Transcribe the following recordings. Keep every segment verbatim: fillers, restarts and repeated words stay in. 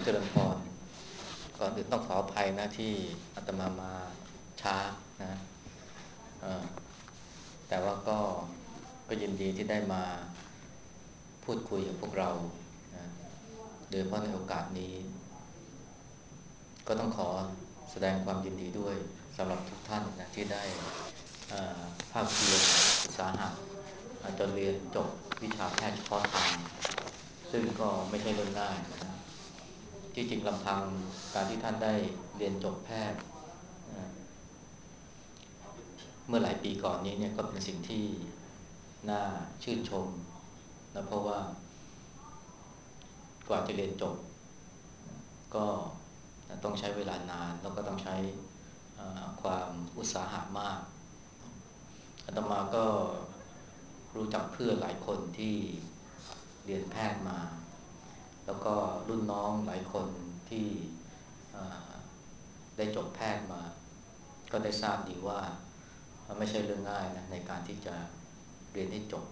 จริญพรก่อนอื่นต้องขออภัยนะที่อาตมามาช้านะเอ่อแต่ว่าก็ก็ยินดีที่ได้มาพูดคุยกับพวกเรานะโดยเฉพาะในโอกาสนี้ก็ต้องขอแสดงความยินดีด้วยสำหรับทุกท่านนะที่ได้เอ่อภาคเพียรอุตสาหะจนเรียนจบวิชาแพทย์เฉพาะทางซึ่งก็ไม่ใช่เรื่องง่ายนะ ที่จริงลำพังการที่ท่านได้เรียนจบแพทย์เมื่อหลายปีก่อนนี้เนี่ยก็เป็นสิ่งที่น่าชื่นชมนะเพราะว่ากว่าจะเรียนจบก็ต้องใช้เวลานานแล้วก็ต้องใช้ความอุตสาหะมากอาตมาก็รู้จักเพื่อนหลายคนที่เรียนแพทย์มาแล้วก็รุ่นน้องหลายคนที่ได้จบแพทย์มาก็ได้ทราบดีว่าไม่ใช่เรื่องง่ายนะในการที่จะเรียนให้จบ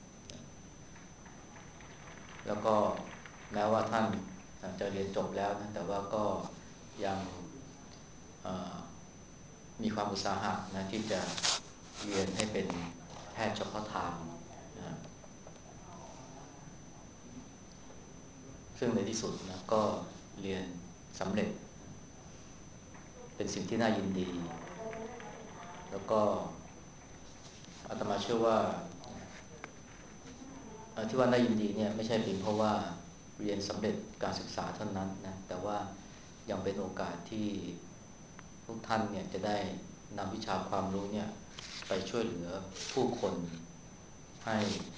แล้วก็แม้ว่าท่านจะเรียนจบแล้วนะแต่ว่าก็ยังมีความอุตสาหะนะที่จะเรียนให้เป็นแพทย์เฉพาะทางนะซึ่งในที่สุดนะก็เรียนสำเร็จเป็นสิ่งที่น่ายินดีแล้วก็อาตมาเชื่อว่าที่ว่าน่ายินดีเนี่ยไม่ใช่เพียงเพราะว่าเรียนสำเร็จการศึกษาเท่านั้นนะแต่ว่ายังเป็นโอกาสที่ทุกท่านเนี่ยจะได้นำวิชาความรู้เนี่ยไปช่วยเหลือผู้คนให้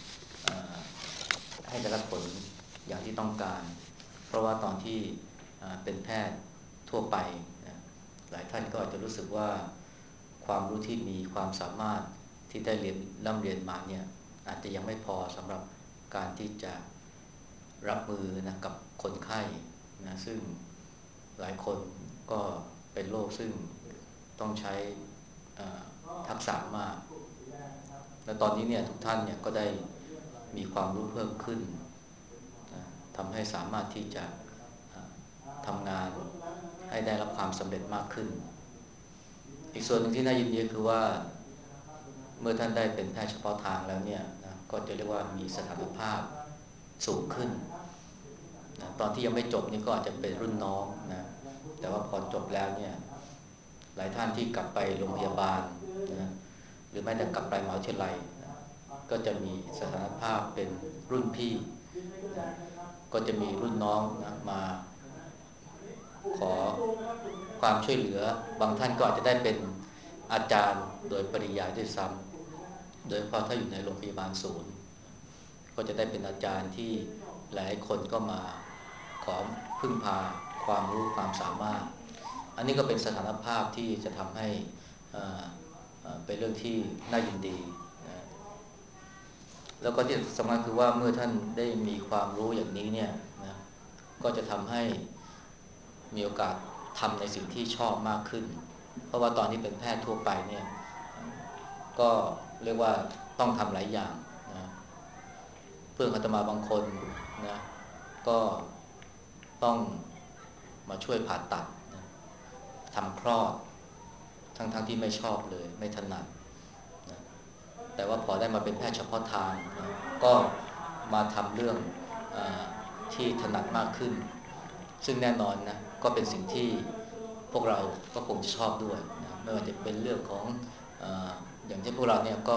ให้ได้รับผลอย่างที่ต้องการเพราะว่าตอนที่เป็นแพทย์ทั่วไปนะหลายท่านก็อาจจะรู้สึกว่าความรู้ที่มีความสามารถที่ได้เรียนร่ำเรียนมาเนี่ยอาจจะยังไม่พอสำหรับการที่จะรับมือนะกับคนไข้นะซึ่งหลายคนก็เป็นโรคซึ่งต้องใช้ทักษะมากและตอนนี้เนี่ยทุกท่านเนี่ยก็ได้มีความรู้เพิ่มขึ้นนะทำให้สามารถที่จะทำงานให้ได้รับความสำเร็จมากขึ้นอีกส่วนหนึ่งที่น่ายินดีคือว่าเมื่อท่านได้เป็นแพทย์เฉพาะทางแล้วเนี่ยนะก็จะเรียกว่ามีสถานภาพสูงขึ้นนะตอนที่ยังไม่จบนี่ก็อาจจะเป็นรุ่นน้องนะแต่ว่าพอจบแล้วเนี่ยหลายท่านที่กลับไปโรงพยาบาลนะหรือแม้แต่กลับไปมหาวิทยาลัยนะก็จะมีสถานภาพเป็นรุ่นพี่นะก็จะมีรุ่นน้องนะมาขอความช่วยเหลือบางท่านก็อาจจะได้เป็นอาจารย์โดยปริยายด้วยซ้ำโดยเฉพาะถ้าอยู่ในโรงพยาบาลศูนย์ก็จะได้เป็นอาจารย์ที่หลายคนก็มาขอพึ่งพาความรู้ความสามารถอันนี้ก็เป็นสถานภาพที่จะทำให้เป็นเรื่องที่น่ายินดีนะแล้วก็ที่สำคัญคือว่าเมื่อท่านได้มีความรู้อย่างนี้เนี่ยนะก็จะทำให้มีโอกาสทำในสิ่งที่ชอบมากขึ้นเพราะว่าตอนที่เป็นแพทย์ทั่วไปเนี่ยก็เรียกว่าต้องทำหลายอย่างนะเพื่อนอาตมาบางคนนะก็ต้องมาช่วยผ่าตัดนะทำคลอดทั้งๆ ทที่ไม่ชอบเลยไม่ถนัดนะแต่ว่าพอได้มาเป็นแพทย์เฉพาะทางนะก็มาทำเรื่องเออที่ถนัดมากขึ้นซึ่งแน่นอนนะก็เป็นสิ่งที่พวกเราก็คงจะชอบด้วยนะไม่ว่าจะเป็นเรื่องของเอออย่างที่พวกเราเนี่ยก็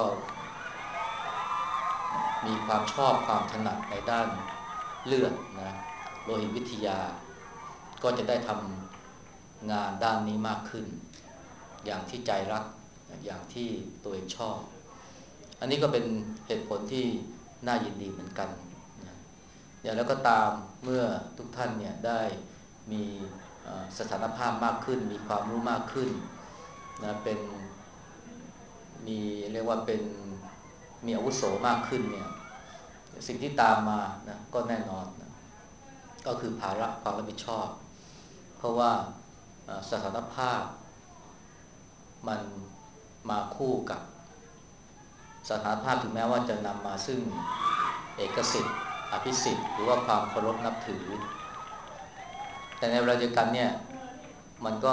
มีความชอบความถนัดในด้านเลือดนะโลหิตวิทยาก็จะได้ทำงานด้านนี้มากขึ้นอย่างที่ใจรักอย่างที่ตัวเองชอบอันนี้ก็เป็นเหตุผลที่น่ายินดีเหมือนกันนะอย่างแล้วก็ตามเมื่อทุกท่านเนี่ยได้มีสถานภาพมากขึ้นมีความรู้มากขึ้นนะเป็นมีเรียกว่าเป็นมีอาวุโสมากขึ้นเนี่ยสิ่งที่ตามมานะก็แน่นอนนะก็คือภาระความรับผิดชอบเพราะว่าสถานภาพมันมาคู่กับสถานภาพถึงแม้ว่าจะนำมาซึ่งเอกสิทธิ์อภิสิทธิ์หรือว่าความเคารพนับถือแต่ในเวลาเดียวกันเนี่ยมันก็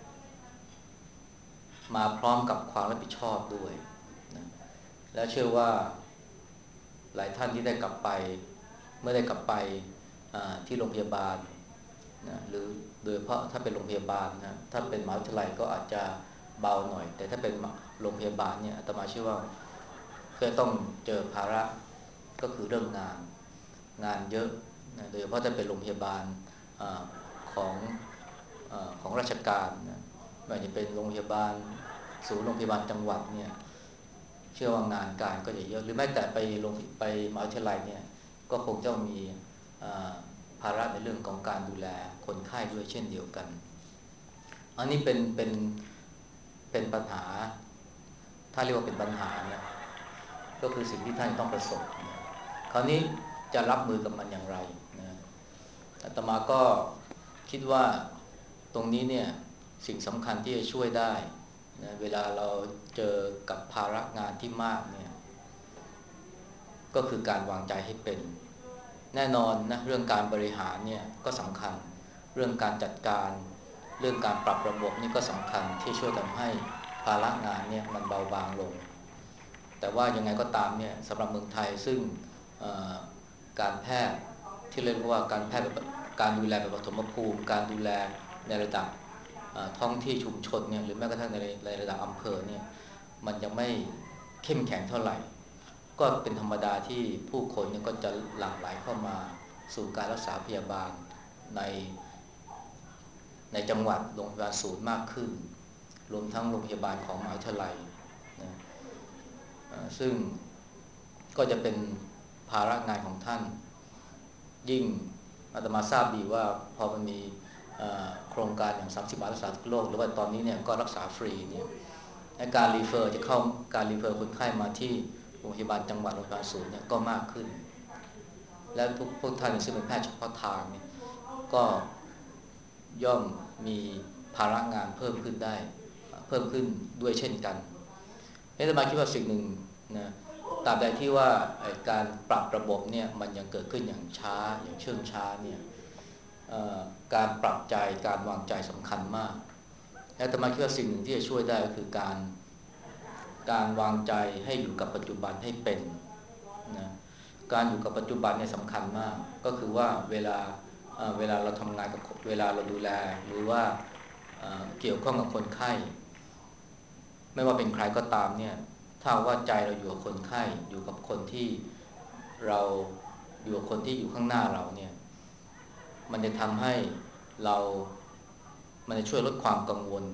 มาพร้อมกับความรับผิดชอบด้วยนะและเชื่อว่าหลายท่านที่ได้กลับไปเมื่อได้กลับไปที่โรงพยาบาลนะหรือโดยเฉพาะถ้าเป็นโรงพยาบาลนะถ้าเป็นมหาวิทยาลัยก็อาจจะเบาหน่อยแต่ถ้าเป็นโรงพยาบาลเนี่ยอาตมาเชื่อว่าก็ต้องเจอภาระก็คือเรื่องงานงานเยอะนะโดยเฉพาะถ้าเป็นโรงพยาบาลอของอของราชการนะไม่ว่าจะเป็นโรงพยาบาลศูนย์โรงพยาบาลจังหวัดเนี่ยเชื่อว่างานการก็จะเยอะหรือแม้แต่ไปโรงไปมหาวิทยาลัยเนี่ยก็คงจะมีภาระในเรื่องของการดูแลคนไข้ด้วยเช่นเดียวกันอันนี้เป็นเป็นเป็นปัญหาถ้าเรียกว่าเป็นปัญหานะก็คือสิ่งที่ท่านต้องประสบนะคราวนี้จะรับมือกับมันอย่างไรนะอาตมาก็คิดว่าตรงนี้เนี่ยสิ่งสำคัญที่จะช่วยได้นะเวลาเราเจอกับภาระงานที่มากเนี่ยก็คือการวางใจให้เป็นแน่นอนนะเรื่องการบริหารเนี่ยก็สำคัญเรื่องการจัดการเรื่องการปรับระบบนี่ก็สำคัญที่ช่วยทำให้ภาระงานเนี่ยมันเบาบางลงแต่ว่ายังไงก็ตามเนี่ยสำหรับเมืองไทยซึ่งการแพทย์ที่เรียกว่าการแพทย์แบบการดูแลแบบปฐมภูมิการดูแลในระดับท้องที่ชุมชนเนี่ยหรือแม้กระทั่งในในระดับอำเภอเนี่ยมันยังไม่เข้มแข็งเท่าไหร่ก็เป็นธรรมดาที่ผู้คนเนี่ยก็จะหลั่งไหลเข้ามาสู่การรักษาพยาบาลในในจังหวัดโรงพยาบาลศูนย์มากขึ้นรวมทั้งโรงพยาบาลของมหาวิทยาลัยนะซึ่งก็จะเป็นภาระงานของท่านยิ่งอาตมาทราบดีว่าพอมันมีโครงการอย่างสามสิบบาทรักษาทุกโรคหรือว่าตอนนี้เนี่ยก็รักษาฟรีเนี่ยการรีเฟอร์จะเข้าการรีเฟอร์คนไข้มาที่โรงพยาบาลจังหวัดโรงพยาบาลศูนย์เนี่ยก็มากขึ้นและทุกพวกท่านซึ่งเป็นแพทย์เฉพาะทางเนี่ยก็ย่อมมีภาระงานเพิ่มขึ้นได้เพิ่มขึ้นด้วยเช่นกันอาตมาคิดว่าสิ่งหนึ่งนะตราบใดที่ว่าการปรับระบบเนี่ยมันยังเกิดขึ้นอย่างช้าอย่างเชื่องช้าเนี่ยการปรับใจการวางใจสำคัญมากและอาตมาคิดว่าสิ่งหนึ่งที่จะช่วยได้ก็คือการการวางใจให้อยู่กับปัจจุบันให้เป็นนะการอยู่กับปัจจุบันเนี่ยสำคัญมากก็คือว่าเวลาเวลาเราทำงานกับเวลาเราดูแลหรือว่าเกี่ยวข้องกับคนไข้ไม่ว่าเป็นใครก็ตามเนี่ยถ้าว่าใจเราอยู่กับคนไข้อยู่กับคนที่เราอยู่กับคนที่อยู่ข้างหน้าเราเนี่ยมันจะทำให้เรามันจะช่วยลดความกังวล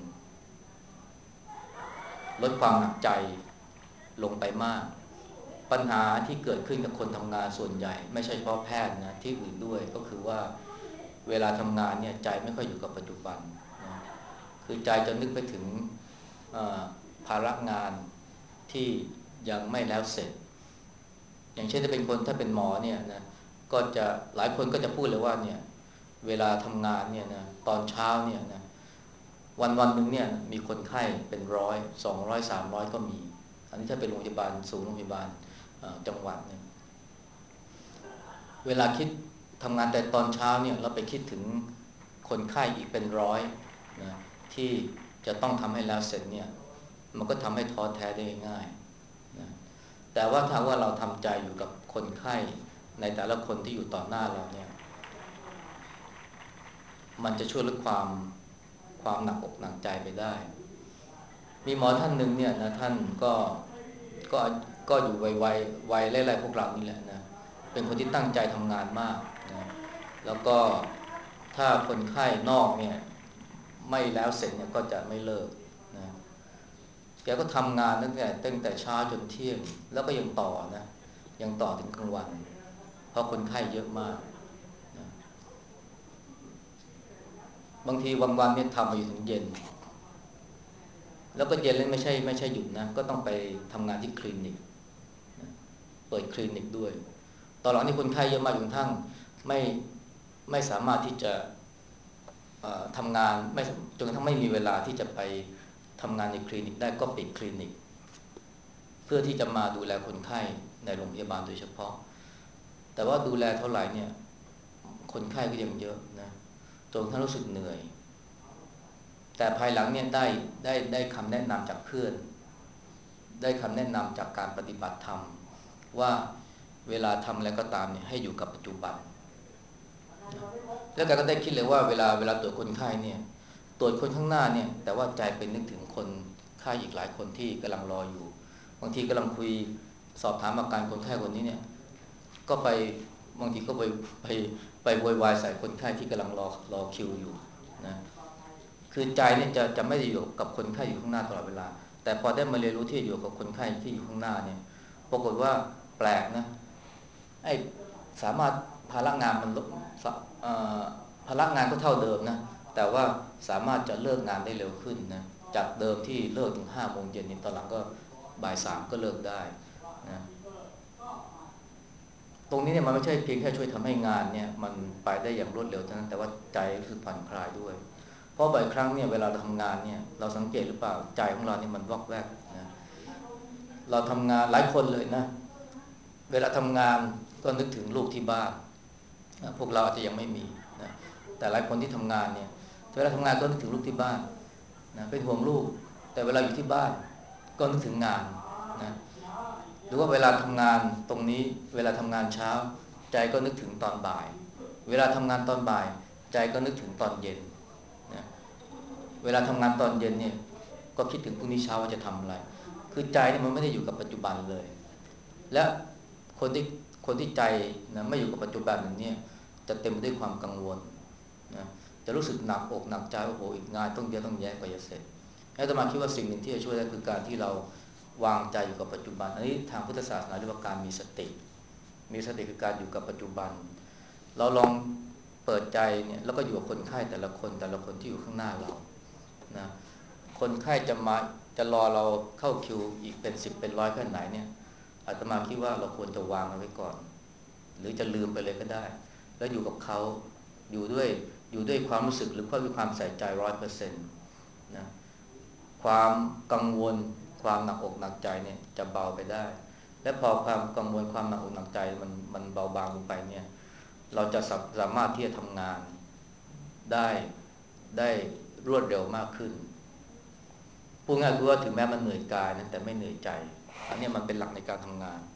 ลดความหนักใจลงไปมากปัญหาที่เกิดขึ้นกับคนทำงานส่วนใหญ่ไม่ใช่เฉพาะแพทย์นะที่อื่นด้วยก็คือว่าเวลาทำงานเนี่ยใจไม่ค่อยอยู่กับปัจจุบันนะคือใจจะนึกไปถึงภาระงานที่ยังไม่แล้วเสร็จอย่างเช่นถ้าเป็นคนถ้าเป็นหมอเนี่ยนะก็จะหลายคนก็จะพูดเลยว่าเนี่ยเวลาทำงานเนี่ยนะตอนเช้าเนี่ยนะวันวันหนึ่งเนี่ยมีคนไข้เป็นร้อยสองร้อยสามร้อยก็มีอันนี้ถ้าเป็นโรงพยาบาลศูนย์โรงพยาบาลจังหวัดเนี่ยเวลาคิดทำงานแต่ตอนเช้าเนี่ยเราไปคิดถึงคนไข้อีกเป็นร้อยนะที่จะต้องทำให้แล้วเสร็จเนี่ยมันก็ทำให้ท้อแท้ได้ง่ายนะแต่ว่าถ้าว่าเราทำใจอยู่กับคนไข้ในแต่ละคนที่อยู่ต่อหน้าเราเนี่ยมันจะช่วยลดความความหนักอกหนักใจไปได้มีหมอท่านหนึ่งเนี่ยนะท่านก็ก็ก็อยู่วัยวัยวัยไล่ๆพวกเรานี่แหละนะเป็นคนที่ตั้งใจทำงานมากนะแล้วก็ถ้าคนไข้นอกเนี่ยไม่แล้วเสร็จเนี่ยก็จะไม่เลิกนะแกก็ทำงานตั้งแต่ตั้งแต่เช้าจนเที่ยงแล้วก็ยังต่อนะยังต่อถึงกลางวันเพราะคนไข้เยอะมากนะบางทีวันๆเนี่ยทำมาอยู่ถึงเย็นแล้วก็เย็นแล้วไม่ใช่ไม่ใช่หยุดนะก็ต้องไปทำงานที่คลินิกเปิดคลินิกด้วยตอนหลังนี่คนไข้เยอะมากจนกระทั่งไม่ไม่สามารถที่จะทำงานไม่จนกระทั่งไม่มีเวลาที่จะไปทำงานในคลินิกได้ก็ปิดคลินิกเพื่อที่จะมาดูแลคนไข้ในโรงพยาบาลโดยเฉพาะแต่ว่าดูแลเท่าไหร่เนี่ยคนไข้ก็ยังเยอะนะจจนท่านรู้สึกเหนื่อยแต่ภายหลังเนี่ยได้ได้ได้คำแนะนำจากเพื่อนได้คำแนะนำจากการปฏิบัติธรรมว่าเวลาทำอะไรก็ตามเนี่ยให้อยู่กับปัจจุบันแล้วแกก็ได้คิดเลยว่าเวลาเวลาตรวจคนไข้เนี่ยตรวจคนข้างหน้าเนี่ยแต่ว่าใจเป็นนึกถึงคนไข้อีกหลายคนที่กำลังรออยู่บางทีกำลังคุยสอบถามอาการคนไข้คนนี้เนี่ยก็ไปบางทีก็ไปไปไปโวยวายใส่คนไข้ที่กำลังรอรอคิวอยู่นะคือใจเนี่ยจะจะไม่ได้อยู่กับคนไข้อยู่ข้างหน้าตลอดเวลาแต่พอได้มาเรียนรู้ที่อยู่กับคนไข้ที่อยู่ข้างหน้าเนี่ยปรากฏว่าแปลกนะไอ้สามารถภาระงานมันลดภาระงานก็เท่าเดิมนะแต่ว่าสามารถจะเลิกงานได้เร็วขึ้นนะจากเดิมที่เลิกถึงห้าโมงเย็นนี่ตอนหลังก็บ่ายสามก็เลิกได้นะตรงนี้เนี่ยมันไม่ใช่เพียงแค่ช่วยทำให้งานเนี่ยมันไปได้อย่างรวดเร็วเท่านั้นแต่ว่าใจรู้สึกผ่อนคลายด้วยเพราะบ่อยครั้งเนี่ยเวลาเราทำงานเนี่ยเราสังเกตหรือเปล่าใจของเราเนี่ยมันวอกแวกนะเราทำงานหลายคนเลยนะเวลาทำงานก็นึกถึงลูกที่บ้านพวกเราอาจจะยังไม่มีนะแต่หลายคนที่ทำงานเนี่ยเวลาทำงานก็นึกถึงลูกที่บ้านนะเป็นห่วงลูกแต่เวลาอยู่ที่บ้านก็นึกถึงงานนะหรือว่าเวลาทำงานตรงนี้เวลาทำงานเช้าใจก็นึกถึงตอนบ่ายเวลาทำงานตอนบ่ายใจก็นึกถึงตอนเย็นนะเวลาทำงานตอนเย็นเนี่ยก็คิดถึงพรุ่งนี้เช้าว่าจะทำอะไรคือใจเนี่ยมันไม่ได้อยู่กับปัจจุบันเลยและคนที่คนที่ใจนะไม่อยู่กับปัจจุบันเนี่ยจะเต็มไปด้วยความกังวลนะจะรู้สึกหนักอกหนักใจโอ้โหอีกงานต้องเยอะต้องแยะกว่าจะเสร็จอาตมาคิดว่าสิ่งหนึ่งที่จะช่วยได้คือการที่เราวางใจอยู่กับปัจจุบันอันนี้ทางพุทธศาสนาเรียกว่าการมีสติมีสติคือการอยู่กับปัจจุบันเราลองเปิดใจเนี่ยแล้วก็อยู่กับคนไข้แต่ละคนแต่ละคนที่อยู่ข้างหน้าเรานะคนไข้จะมาจะรอเราเข้าคิวอีกเป็นสิบเป็นร้อยแค่ไหนเนี่ยอาตมาคิดว่าเราควรจะวางเอาไว้ก่อนหรือจะลืมไปเลยก็ได้แล้วอยู่กับเขาอยู่ด้วยอยู่ด้วยความรู้สึกหรือด้วยความใส่ใจร้อยเปอร์เซ็นต์นะความกังวลความหนักอกหนักใจเนี่ยจะเบาไปได้และพอความกังวลความหนักอกหนักใจมันมันเบาบางลงไปเนี่ยเราจะสามารถที่จะทำงานได้ได้รวดเร็วมากขึ้นพูดง่ายคือว่าถึงแม้มันเหนื่อยกายนะแต่ไม่เหนื่อยใจอันนี้มันเป็นหลักในการทำงาน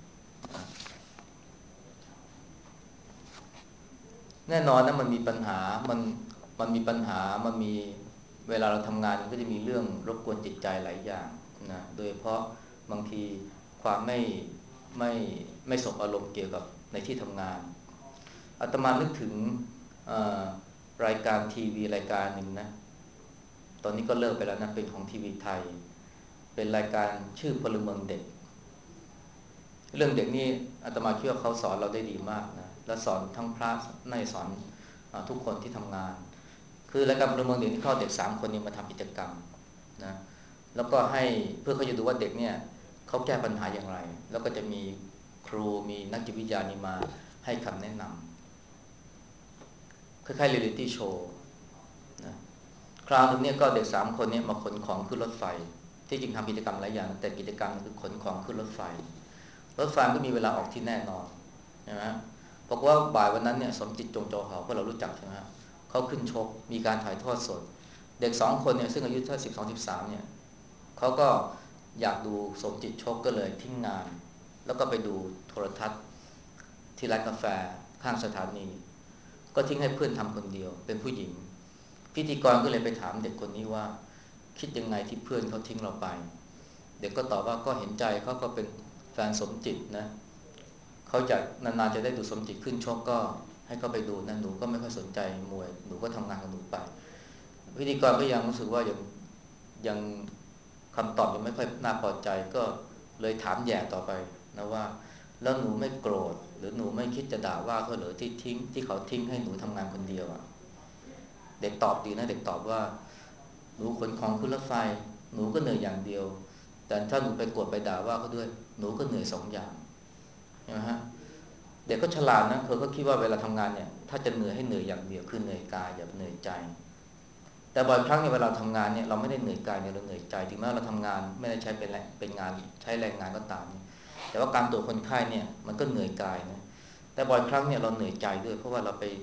แน่นอนนะมันมีปัญหามันมันมีปัญหามันมีเวลาเราทำงานมันก็จะมีเรื่องรบกวนจิตใจหลายอย่างนะโดยเฉพาะบางทีความไม่ไม่ไม่สบอารมณ์เกี่ยวกับในที่ทำงานอาตมานึกถึงรายการทีวีรายการหนึ่งนะตอนนี้ก็เลิกไปแล้วนะเป็นของทีวีไทยเป็นรายการชื่อพลเมืองเด็กเรื่องเด็กนี่อาตมาคิดว่าเขาสอนเราได้ดีมากนะและสอนทั้งพระในสอนทุกคนที่ทำงานคือรายการพลเมืองเด็กที่เข้าเด็กสามคนนี้มาทำกิจกรรมนะแล้วก็ให้เพื่อเขาจะดูว่าเด็กเนี่ยเขาแก้ปัญหาอย่างไรแล้วก็จะมีครูมีนักจิตวิทยานี่มาให้คำแนะนำคล้ายๆเรียลลิตี้โชว์นะคราวนึงเนี่ยก็เด็กสามคนเนี่ยมาขนของขึ้นรถไฟที่จริงทำกิจกรรมหลายอย่างแต่กิจกรรมคือขนของขึ้นรถไฟรถไฟก็มีเวลาออกที่แน่นอนใช่ไหมบอกว่าบ่ายวันนั้นเนี่ยสมจิตจงจอหอพวกเรารู้จักใช่ไหมเขาขึ้นชกมีการถ่ายทอดสดเด็กสองคนเนี่ยซึ่งอายุแค่สิบสองสิบสามเนี่ยเขาก็อยากดูสมจิตชกก็เลยทิ้งงานแล้วก็ไปดูโทรทัศน์ที่ร้านกาแฟข้างสถานีก็ทิ้งให้เพื่อนทำคนเดียวเป็นผู้หญิงพิธีกรก็เลยไปถามเด็กคนนี้ว่าคิดยังไงที่เพื่อนเขาทิ้งเราไปเด็กก็ตอบว่าก็เห็นใจเขาก็เป็นแฟนสมจิตนะเขาจะนานๆจะได้ดูสมจิตขึ้นชกก็ให้เขาไปดูนะหนูก็ไม่ค่อยสนใจมวยหนูก็ทำงานของหนูไปพิธีกรก็ยังรู้สึกว่ายังยังคำตอบยังไม่ค่อยน่าพอใจก็เลยถามแย่ต่อไปนะว่าแล้วหนูไม่โกรธหรือหนูไม่คิดจะด่าว่าเขาเหรอที่ทิ้งที่เขาทิ้งให้หนูทำงานคนเดียวอ่ะเด็กตอบดีนะเด็กตอบว่าหนูขนของขึ้นรถไฟหนูก็เหนื่อยอย่างเดียวแต่ถ้าหนูไปโกรธไปด่าว่าเขาด้วยหนูก็เหนื่อยสองอย่างนะฮะเด็กก็ฉลาดนะเขาก็คิดว่าเวลาทำงานเนี่ยถ้าจะเหนื่อยให้เหนื่อยอย่างเดียวคือเหนื่อยกายอย่าเหนื่อยใจแต่บ่อยครั้งเนี่ยเวลาทำงานเนี่ยเราไม่ได้เหนื่อยกายเนี่ยเราเหนื่อยใจถึงแม้เราทำงานไม่ได้ใช้เป็นแรงเป็นงานใช้แรงงานก็ตามแต่ว่าการตรวจคนไข้เนี่ยมันก็เหนื่อยกายนะแต่บ่อยครั้งเนี่ยเราเหนื่อยใจด้วยเพราะว่าเราไปไป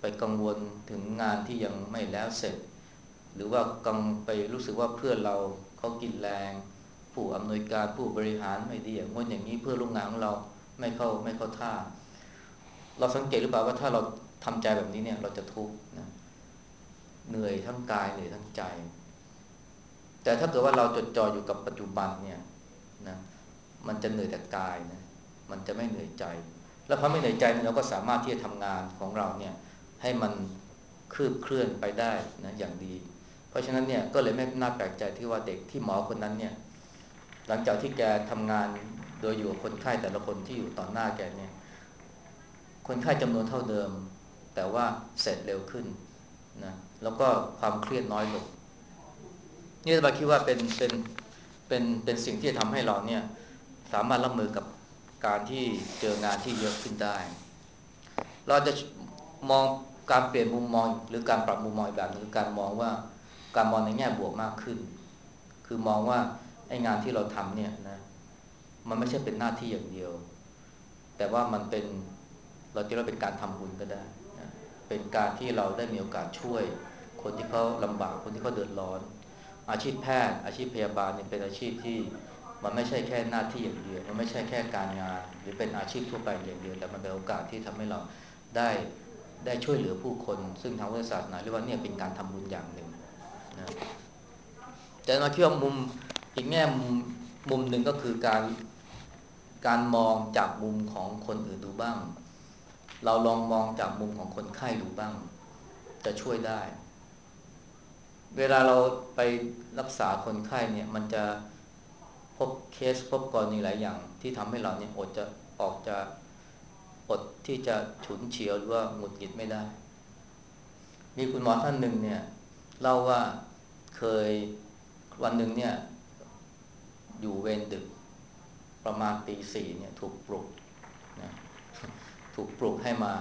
ไปกังวลถึงงานที่ยังไม่แล้วเสร็จหรือว่ากังไปรู้สึกว่าเพื่อนเราเขากินแรงผู้อำนวยการผู้บริหารไม่ดีอย่างงี้อย่างนี้เพื่อนร่วมงานของเราไม่เข้าไม่เข้าท่าเราสังเกตหรือเปล่าว่าถ้าเราทำใจแบบนี้เนี่ยเราจะทุกข์นะเหนื่อยทั้งกายเหนื่อยทั้งใจแต่ถ้าเกิดว่าเราจดจ่ออยู่กับปัจจุบันเนี่ยนะมันจะเหนื่อยแต่กายนะมันจะไม่เหนื่อยใจแล้วพอไม่เหนื่อยใจเราก็สามารถที่จะทำงานของเราเนี่ยให้มันคืบเคลื่อนไปได้นะอย่างดีเพราะฉะนั้นเนี่ยก็เลยไม่น่าแปลกใจที่ว่าเด็กที่หมอคนนั้นเนี่ยหลังจากที่แกทำงานโดยอยู่กับคนไข้แต่ละคนที่อยู่ต่อหน้าแกเนี่ยคนไข้จำนวนเท่าเดิมแต่ว่าเสร็จเร็วขึ้นนะแล้วก็ความเครียดน้อยลงนี่เราคิดว่าเป็นเป็นเป็นเป็นสิ่งที่จะทำให้เราเนี่ยสามารถรับมือกับการที่เจองานที่เยอะขึ้นได้เราจะมองการเปลี่ยนมุมมองหรือการปรับมุมมองแบบนึงคือการมองว่าการมองในแง่บวกมากขึ้นคือมองว่าไอ้งานที่เราทำเนี่ยนะมันไม่ใช่เป็นหน้าที่อย่างเดียวแต่ว่ามันเป็นเราจะเรียกเป็นการทำบุญก็ได้นะเป็นการที่เราได้มีโอกาสช่วยคนที่เขาลำบากคนที่เขาเดือดร้อนอาชีพแพทย์อาชีพพยาบาลเนี่ยเป็นอาชีพที่มันไม่ใช่แค่หน้าที่อย่างเดียวมันไม่ใช่แค่การงานหรือเป็นอาชีพทั่วไปอย่างเดียวแต่มันเป็นโอกาสที่ทำให้เราได้ได้ช่วยเหลือผู้คนซึ่งทางพุทธศาสนาเรียกว่าเนี่ยเป็นการทำบุญอย่างหนึ่งนะแต่มาคิดว่ามุมอีกแง่มุมมุมหนึ่งก็คือการการมองจากมุมของคนอื่นดูบ้างเราลองมองจากมุมของคนไข้ดูบ้างจะช่วยได้เวลาเราไปรักษาคนไข้เนี่ยมันจะพบเคสพบกรณีหลายอย่างที่ทำให้เราเนี่ยอดจะออกจะอดที่จะฉุนเฉียวหรือว่าหงุดหงิดไม่ได้มีคุณหมอท่านหนึ่งเนี่ยเล่าว่าเคยวันหนึ่งเนี่ยอยู่เวรดึกประมาณตีสี่เนี่ยถูกปลุกนะถูกปลุกให้มา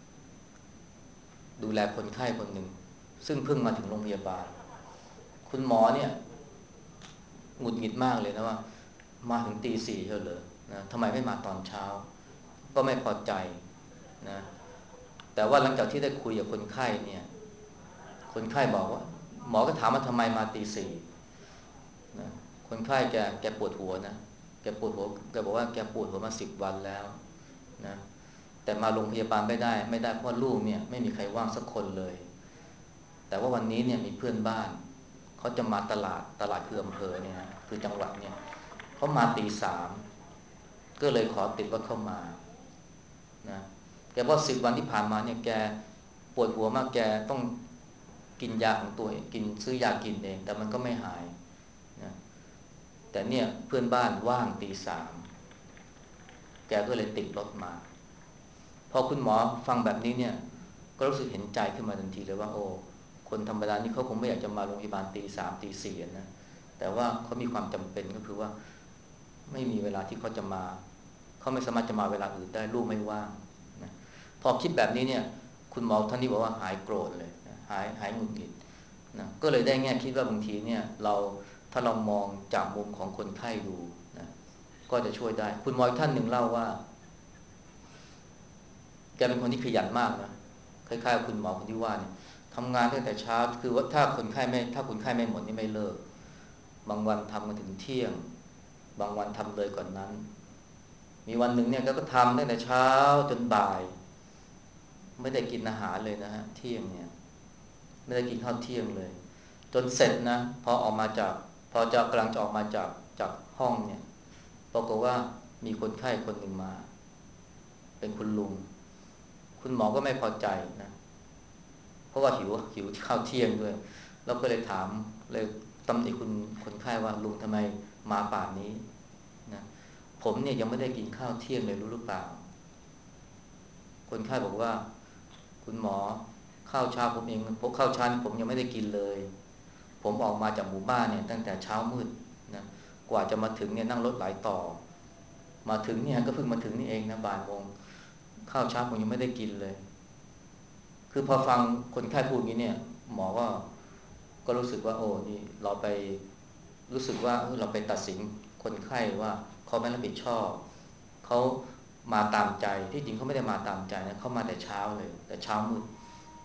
ดูแลคนไข้คนหนึ่งซึ่งเพิ่งมาถึงโรงพยาบาลคุณหมอเนี่ยหงุดหงิดมากเลยนะว่ามาถึงตีสี่เชียวเหรอนะทำไมไม่มาตอนเช้าก็ไม่พอใจนะแต่ว่าหลังจากที่ได้คุยกับคนไข้เนี่ยคนไข้บอกว่าหมอก็ถามว่าทำไมมาตีสี่นะคนไข้แกแกปวดหัวนะแกปวดหัวแกบอกว่าแกปวดหัวมาสิบวันแล้วนะแต่มาโรงพยาบาลไม่ได้ไม่ได้เพราะลูกเนี่ยไม่มีใครว่างสักคนเลยแต่ว่าวันนี้เนี่ยมีเพื่อนบ้านเขาจะมาตลาดตลาดคืออำเภอเนี่ยคือจังหวัดเนี่ยเขามาตีสามก็เลยขอติดว่าเข้ามานะแกบอกสิบวันที่ผ่านมาเนี่ยแกปวดหัวมากแกต้องกินยาของตัวเองกินซื้อยากินเองแต่มันก็ไม่หายนะแต่เนี่ยเพื่อนบ้านว่างตีสามแกก็เลยติดรถมาพอคุณหมอฟังแบบนี้เนี่ยก็รู้สึกเห็นใจขึ้นมาทันทีเลยว่าโอ้คนธรรมดานี่เขาคงไม่อยากจะมาโรงพยาบาลตีสามตีสี่นะแต่ว่าเขามีความจำเป็นก็คือว่าไม่มีเวลาที่เขาจะมาเขาไม่สามารถจะมาเวลาอื่นได้ลูกไม่ว่างนะพอคิดแบบนี้เนี่ยคุณหมอท่านนี้บอกว่าหายโกรธเลยนะหายหายหงุดหงิดนะก็เลยได้แง่คิดว่าบางทีเนี่ยเราถ้าเรามองจากมุมของคนไข้ดูนะก็จะช่วยได้คุณหมอท่านหนึ่งเล่าว่าแกเป็นคนที่ขยันมากนะคล้ายๆคุณหมอคนที่ว่าเนี่ยทำงานตั้งแต่เช้าคือว่าถ้าคนไข้ไม่ถ้าคนไข้ไม่หมดนี่ไม่เลิกบางวันทำกันถึงเที่ยงบางวันทำเลยก่อนนั้นมีวันหนึ่งเนี่ยก็ทำตั้งแต่เช้าจนบ่ายไม่ได้กินอาหารเลยนะฮะเที่ยงเนี่ยไม่ได้กินข้าวเที่ยงเลยจนเสร็จนะพอออกมาจากพอจะกำลังจะออกมาจากจากห้องเนี่ยปรากฏว่ามีคนไข้คนหนึ่งมาเป็นคุณลุงคุณหมอก็ไม่พอใจนะเพราะว่าหิวหิวข้าวเที่ยงด้วยเราก็เลยถามเลยตำหนิคุณคนไข้ว่าลุงทำไมมาป่านนี้นะผมเนี่ยยังไม่ได้กินข้าวเที่ยงเลยรู้หรือเปล่าคนไข้บอกว่าคุณหมอข้าวเช้าผมเองพวกข้าวเช้าผมยังไม่ได้กินเลยผมออกมาจากหมู่บ้านเนี่ยตั้งแต่เช้ามืดนะกว่าจะมาถึงเนี่ยนั่งรถหลายต่อมาถึงเนี่ยก็เพิ่งมาถึงนี่เองนะบ่ายโมงข้าวเช้าผมยังไม่ได้กินเลยคือพอฟังคนไข้พูดอย่างนี้เนี่ยหมอก็ก็รู้สึกว่าโอ้นี่เราไปรู้สึกว่าเราไปตัดสินคนไข้ว่าเขาไม่รับผิดชอบเขามาตามใจที่จริงเขาไม่ได้มาตามใจนะเขามาแต่เช้าเลยแต่เช้ามืด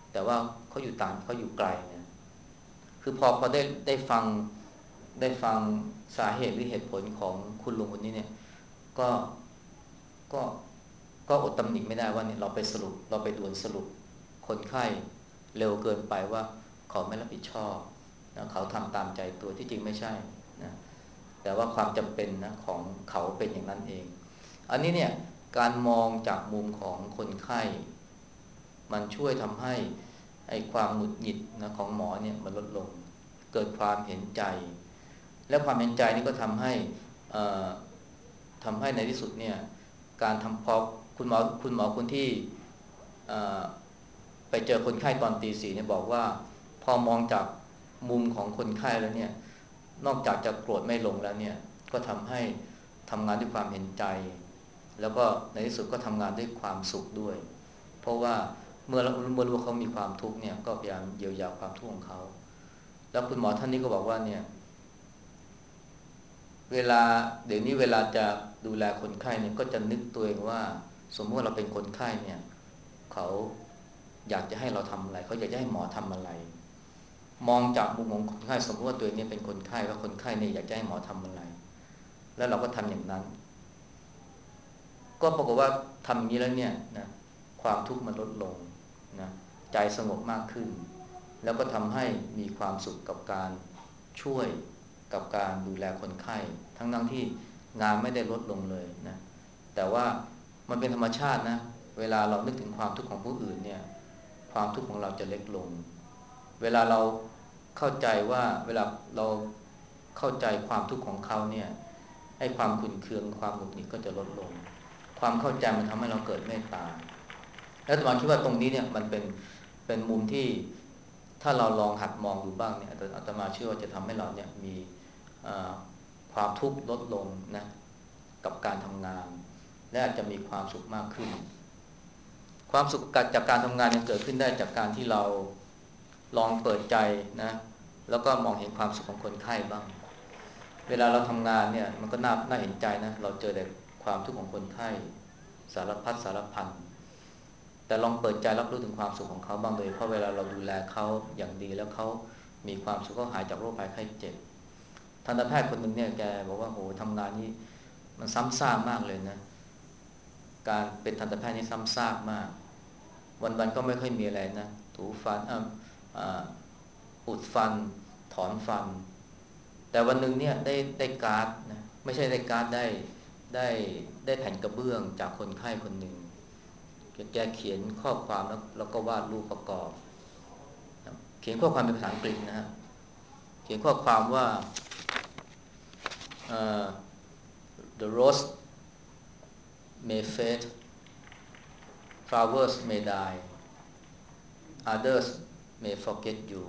แต่ว่าเขาอยู่ต่างเขาอยู่ไกลเนี่ยคือพอพอได้ได้ฟังได้ฟังสาเหตุหรือเหตุผลของคุณลุงคนนี้เนี่ยก็ก็ก็อดตำหนิไม่ได้ว่าเนี่ยเราไปสรุปเราไปด่วนสรุปคนไข้เร็วเกินไปว่าเขาไม่รับผิดชอบนะเขาทำตามใจตัวที่จริงไม่ใช่นะแต่ว่าความจำเป็นนะของเขาเป็นอย่างนั้นเองอันนี้เนี่ยการมองจากมุมของคนไข้มันช่วยทำให้ไอ้ความหงุดหงิดนะของหมอเนี่ยมันลดลงเกิดความเห็นใจและความเห็นใจนี่ก็ทำให้ทำให้ในที่สุดเนี่ยการทำพอคุณหมอคุณหมอคนที่ไปเจอคนไข้ตอนตีสี่เนี่ยบอกว่าพอมองจากมุมของคนไข้แล้วเนี่ยนอกจากจะโกรธไม่ลงแล้วเนี่ยก็ทำให้ทำงานด้วยความเห็นใจแล้วก็ในที่สุดก็ทำงานด้วยความสุขด้วยเพราะว่าเมื่อเมื่อรู้ว่าเขามีความทุกข์เนี่ยก็พยายามเยียวยาความทุกข์ของเขาแล้วคุณหมอท่านนี้ก็บอกว่าเนี่ยเวลาเดี๋ยวนี้เวลาจะดูแลคนไข้เนี่ยก็จะนึกตัวเองว่าสมมติว่าเราเป็นคนไข้เนี่ยเขาอยากจะให้เราทำอะไรเขาอยากจะให้หมอทำอะไรมองจากมุมของคนไข้สมมติว่าตัวเองเนี่ยเป็นคนไข้ว่าคนไข้เนี่ยอยากจะให้หมอทำอะไรแล้วเราก็ทำอย่างนั้นก็ปรากฏว่าทำอย่างนี้แล้วเนี่ยนะความทุกข์มันลดลงนะใจสงบมากขึ้นแล้วก็ทำให้มีความสุขกับการช่วยกับการดูแลคนไข้ทั้งทั้งที่งานไม่ได้ลดลงเลยนะแต่ว่ามันเป็นธรรมชาตินะเวลาเรานึกถึงความทุกข์ของผู้อื่นเนี่ยความทุกข์ของเราจะเล็กลงเวลาเราเข้าใจว่าเวลาเราเข้าใจความทุกข์ของเขาเนี่ยให้ความขุ่นเคืองความหงุดหงิดก็จะลดลงความเข้าใจมันทำให้เราเกิดเมตตาแล้วอาตมาคิดว่าตรงนี้เนี่ยมันเป็นเป็นมุมที่ถ้าเราลองหัดมองดูบ้างเนี่ยอาตมาเชื่อว่าจะทำให้เราเนี่ยมีความทุกข์ลดลงนะกับการทำงานและอาจจะมีความสุขมากขึ้นความสุขจากการทำงานยังเกิดขึ้นได้จากการที่เราลองเปิดใจนะแล้วก็มองเห็นความสุขของคนไข้บ้างเวลาเราทำงานเนี่ยมันก็น่าน่าเห็นใจนะเราเจอแต่ความทุกข์ของคนไข้สารพัดสารพันแต่ลองเปิดใจรับรู้ถึงความสุขของเขาบ้างเลยเพราะเวลาเราดูแลเขาอย่างดีแล้วเขามีความสุขเขาหายจากโรคภัยไข้เจ็บทันตแพทย์คนหนึ่งเนี่ยแกบอกว่าโหทำงานนี้มันซ้ำซากมากเลยนะการเป็นทันตแพทย์นี่ซ้ำซากมากวันๆก็ไม่ค่อยมีอะไรนะถูฟันอุดฟันถอนฟันแต่วันหนึ่งเนี่ยได้ได้การ์ดนะไม่ใช่ได้การ์ดได้ได้ได้แผ่นกระเบื้องจากคนไข้คนหนึ่งแกเขียนข้อความแล้วแล้วก็วาดรูปประกอบเขียนข้อความเป็นภาษาอังกฤษนะฮะเขียนข้อความว่า uh, the rose may fade flowers may die others may forget you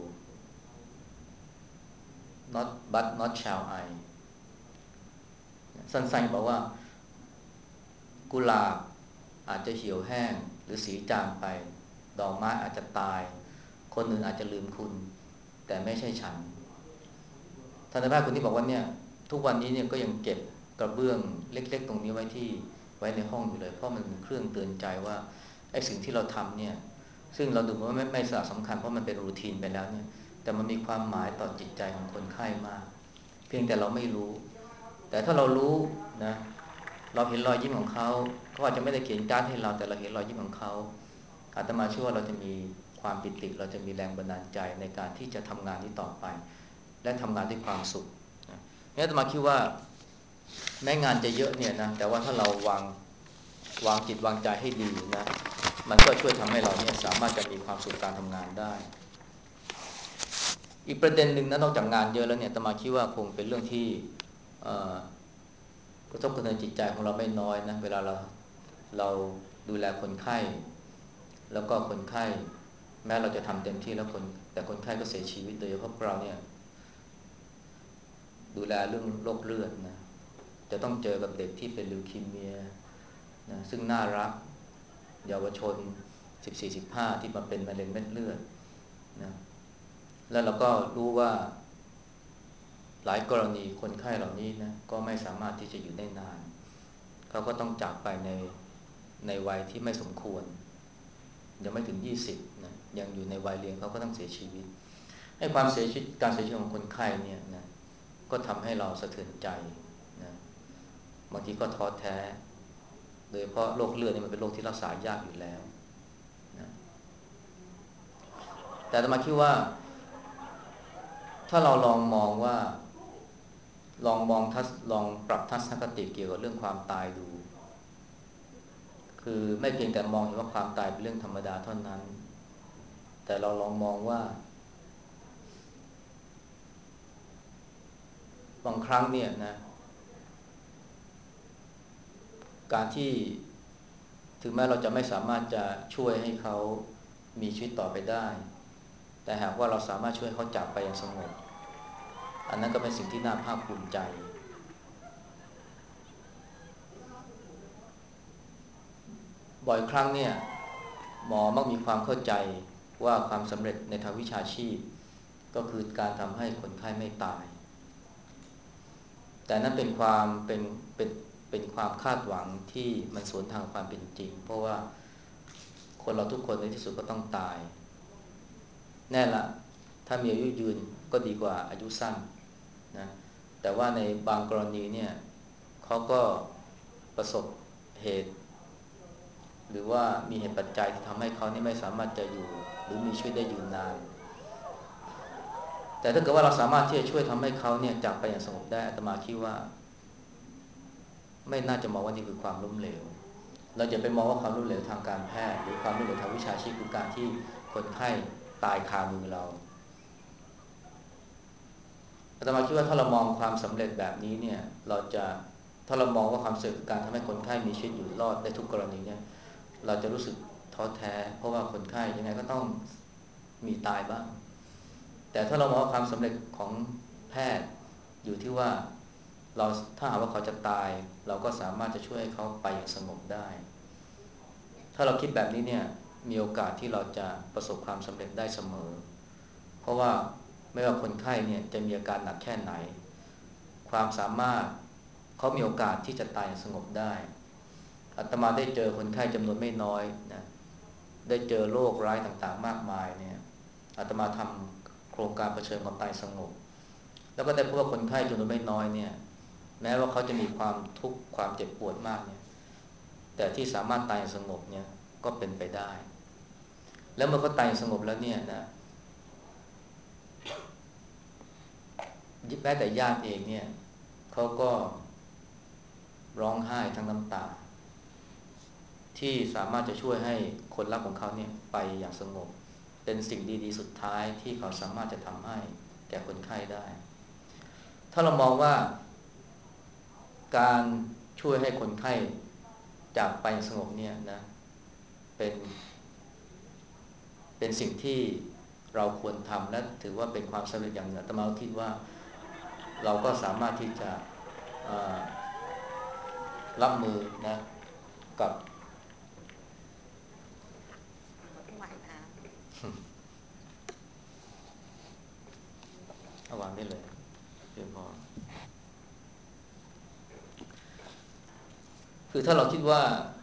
not but not shall I สั้นๆบอกว่ากุหลาบอาจจะเหี่ยวแห้งหรือสีจางไปดอกไม้อาจจะตายคนอื่นอาจจะลืมคุณแต่ไม่ใช่ฉันทันตแพทย์คนที่บอกว่าเนี่ยทุกวันนี้เนี่ยก็ยังเก็บกระเบื้องเล็กๆตรงนี้ไว้ที่ไว้ในห้องอยู่เลยเพราะมันเป็นเครื่องเตือนใจว่าไอ้สิ่งที่เราทำเนี่ยซึ่งเราดูว่าไม่ไม่สาสำคัญเพราะมันเป็นรูทีนไปแล้วเนี่ยแต่มันมีความหมายต่อจิตใจของคนไข้มากเพียงแต่เราไม่รู้แต่ถ้าเรารู้นะเราเห็นรอยยิ้มของเขาเขาอาจจะไม่ได้เขียนการ์ดให้เราแต่เราเห็นรอยยิ้มของเขาอาตมาเชื่อว่าเราจะมีความปิติเราจะมีแรงบันดาลใจในการที่จะทำงานนี้ต่อไปและทำงานด้วยความสุขนี่อาตมาคิดว่าแม้งานจะเยอะเนี่ยนะแต่ว่าถ้าเราวางวางจิตวางใจให้ดีนะมันก็ช่วยทำให้เราเนี่ยสามารถจะมีความสุขการทำงานได้อีกประเด็นหนึ่งนะนอกจากงานเยอะแล้วเนี่ยอาตมาคิดว่าคงเป็นเรื่องที่กระทบกระเทือนจิตใจของเราไม่น้อยนะเวลาเราเราดูแลคนไข้แล้วก็คนไข้แม้เราจะทำเต็มที่แล้วคนแต่คนไข้ก็เสียชีวิตโดยเฉพาะเราเนี่ยดูแลเรื่องโรคเลือดนะจะต้องเจอกับเด็กที่เป็นลิวคีเมียนะซึ่งน่ารักเยาวชน สิบสี่ สิบห้า ที่มาเป็นมะเร็งเม็ดเลือดนะแล้วเราก็รู้ว่าหลายกรณีคนไข้เหล่านี้นะก็ไม่สามารถที่จะอยู่ได้นานเขาก็ต้องจากไปในในวัยที่ไม่สมควรยังไม่ถึงยี่สิบนะยังอยู่ในวัยเรียนเขาก็ต้องเสียชีวิตให้ความเสียชีวิตการเสียชีวิตของคนไข้เนี่ยนะก็ทำให้เราสะเทือนใจนะบางทีก็ท้อแท้โดยเพราะโรคเลือดนี่มันเป็นโรคที่รักษายากอยู่แล้วนะแต่อาตมาคิดว่าถ้าเราลองมองว่าลองมองทัศลองปรับทัศนคติเกี่ยวกับเรื่องความตายดูคือไม่เพียงแต่มองเห็นว่าความตายเป็นเรื่องธรรมดาเท่านั้นแต่เราลองมองว่าบางครั้งเนี่ยนะการที่ถึงแม้เราจะไม่สามารถจะช่วยให้เขามีชีวิตต่อไปได้แต่หากว่าเราสามารถช่วยเขาจากไปอย่างสงบอันนั้นก็เป็นสิ่งที่น่าภาคภูมิใจบ่อยครั้งเนี่ยหมอมักมีความเข้าใจว่าความสำเร็จในทางวิชาชีพก็คือการทำให้คนไข้ไม่ตายแต่นั้นเป็นความเป็นเป็นเป็นความคาดหวังที่มันสวนทางความเป็นจริงเพราะว่าคนเราทุกคนในที่สุดก็ต้องตายแน่ละถ้ามีอายุยืนก็ดีกว่าอายุสั้นนะแต่ว่าในบางกรณีเนี่ยเขาก็ประสบเหตุหรือว่ามีเหตุปัจจัยที่ทำให้เขานี่ไม่สามารถจะอยู่หรือมีชีวิตได้ยืนนานแต่ถ้าเกิดว่าเราสามารถที่จะช่วยทำให้เขาเนี่ยจากไปอย่างสงบได้อาตมาคิดว่าไม่น่าจะมองว่านี่คือความล้มเหลวเราจะไปมองว่าความล้มเหลวทางการแพทย์หรือความล้มเหลวทางวิชาชีพคือการที่คนไข้ตายคามือเราอาตมาคิดว่าถ้าเรามองความสำเร็จแบบนี้เนี่ยเราจะถ้าเรามองว่าความสำเร็จคือการทำให้คนไข้มีชีวิตอยู่รอดได้ทุกกรณีเนี่ยเราจะรู้สึกท้อแท้เพราะว่าคนไข้ยังไงก็ต้องมีตายบ้างแต่ถ้าเรามองว่าความสำเร็จของแพทย์อยู่ที่ว่าเราถ้าหากว่าเขาจะตายเราก็สามารถจะช่วยให้เขาไปอย่างสงบได้ถ้าเราคิดแบบนี้เนี่ยมีโอกาสที่เราจะประสบความสำเร็จได้เสมอเพราะว่าไม่ว่าคนไข้เนี่ยจะมีอาการหนักแค่ไหนความสามารถเขามีโอกาสที่จะตายอย่างสงบได้อาตมาได้เจอคนไข้จำนวนไม่น้อยนะได้เจอโรคร้ายต่างๆมากมายเนี่ยอาตมาทำโครงการเผชิญความตายสงบแล้วก็ได้พบว่าคนไข้จำนวนไม่น้อยเนี่ยแม้ว่าเขาจะมีความทุกข์ความเจ็บปวดมากเนี่ยแต่ที่สามารถตายอย่างสงบเนี่ยก็เป็นไปได้แล้วเมื่อเขาตายอย่างสงบแล้วเนี่ยนะแม้แต่ญาติเองเนี่ยเขาก็ร้องไห้ทั้งน้ำตาที่สามารถจะช่วยให้คนรักของเขาเนี่ยไปอย่างสงบเป็นสิ่งดีๆสุดท้ายที่เขาสามารถจะทำให้แก่คนไข้ได้ถ้าเรามองว่าการช่วยให้คนไข้จากไปอย่างสงบเนี่ยนะเป็นเป็นสิ่งที่เราควรทำและถือว่าเป็นความสำเร็จอย่างหนึ่งอาตมาคิดว่าเราก็สามารถที่จะรับมือนะกับเอาวางได้เลยเพียงพอคือถ้าเราคิดว่า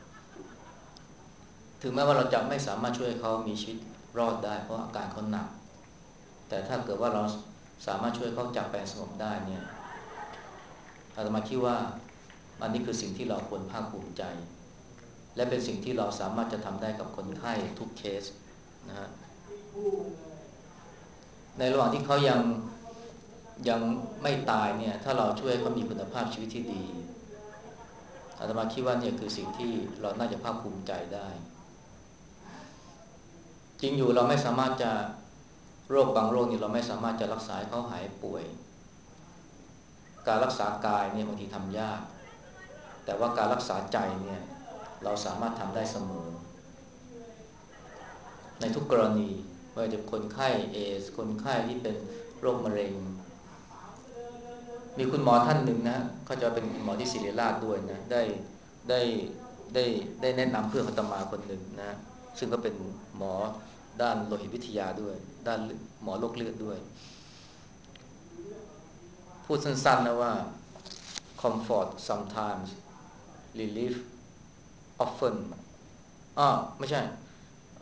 ถึงแม้ว่าเราจะไม่สามารถช่วยเขามีชีวิตรอดได้เพราะอาการเขาหนักแต่ถ้าเกิดว่าเราสามารถช่วยเขาจากไปสงบได้เนี่ยอาตมาคิดว่าอันนี้คือสิ่งที่เราควรภาคภูมิใจและเป็นสิ่งที่เราสามารถจะทำได้กับคนไข้ทุกเคสนะฮะในระหว่างที่เขายังยังไม่ตายเนี่ยถ้าเราช่วยเขามีคุณภาพชีวิตที่ดีอาตมาคิดว่าเนี่ยคือสิ่งที่เราน่าจะภาคภูมิใจได้จริงอยู่เราไม่สามารถจะโรคบางโรคนี่เราไม่สามารถจะรักษาให้เขาหายป่วยการรักษากายเนี่ยบางทีทำยากแต่ว่าการรักษาใจเนี่ยเราสามารถทำได้เสมอในทุกกรณีไม่ว่าจะคนไข้เอสคนไข้ที่เป็นโรคมะเร็งมีคุณหมอท่านหนึ่งนะเขาจะเป็นคุณหมอที่ศิริราชด้วยนะได้ได้ได้ได้แนะนำเพื่อนอาตมาคนหนึ่งนะซึ่งก็เป็นหมอด้านโลหิตวิทยาด้วยด้านหมอโรคเลือดด้วยพูดสั้นๆนะว่า comfort sometimes relief often อ้อไม่ใช่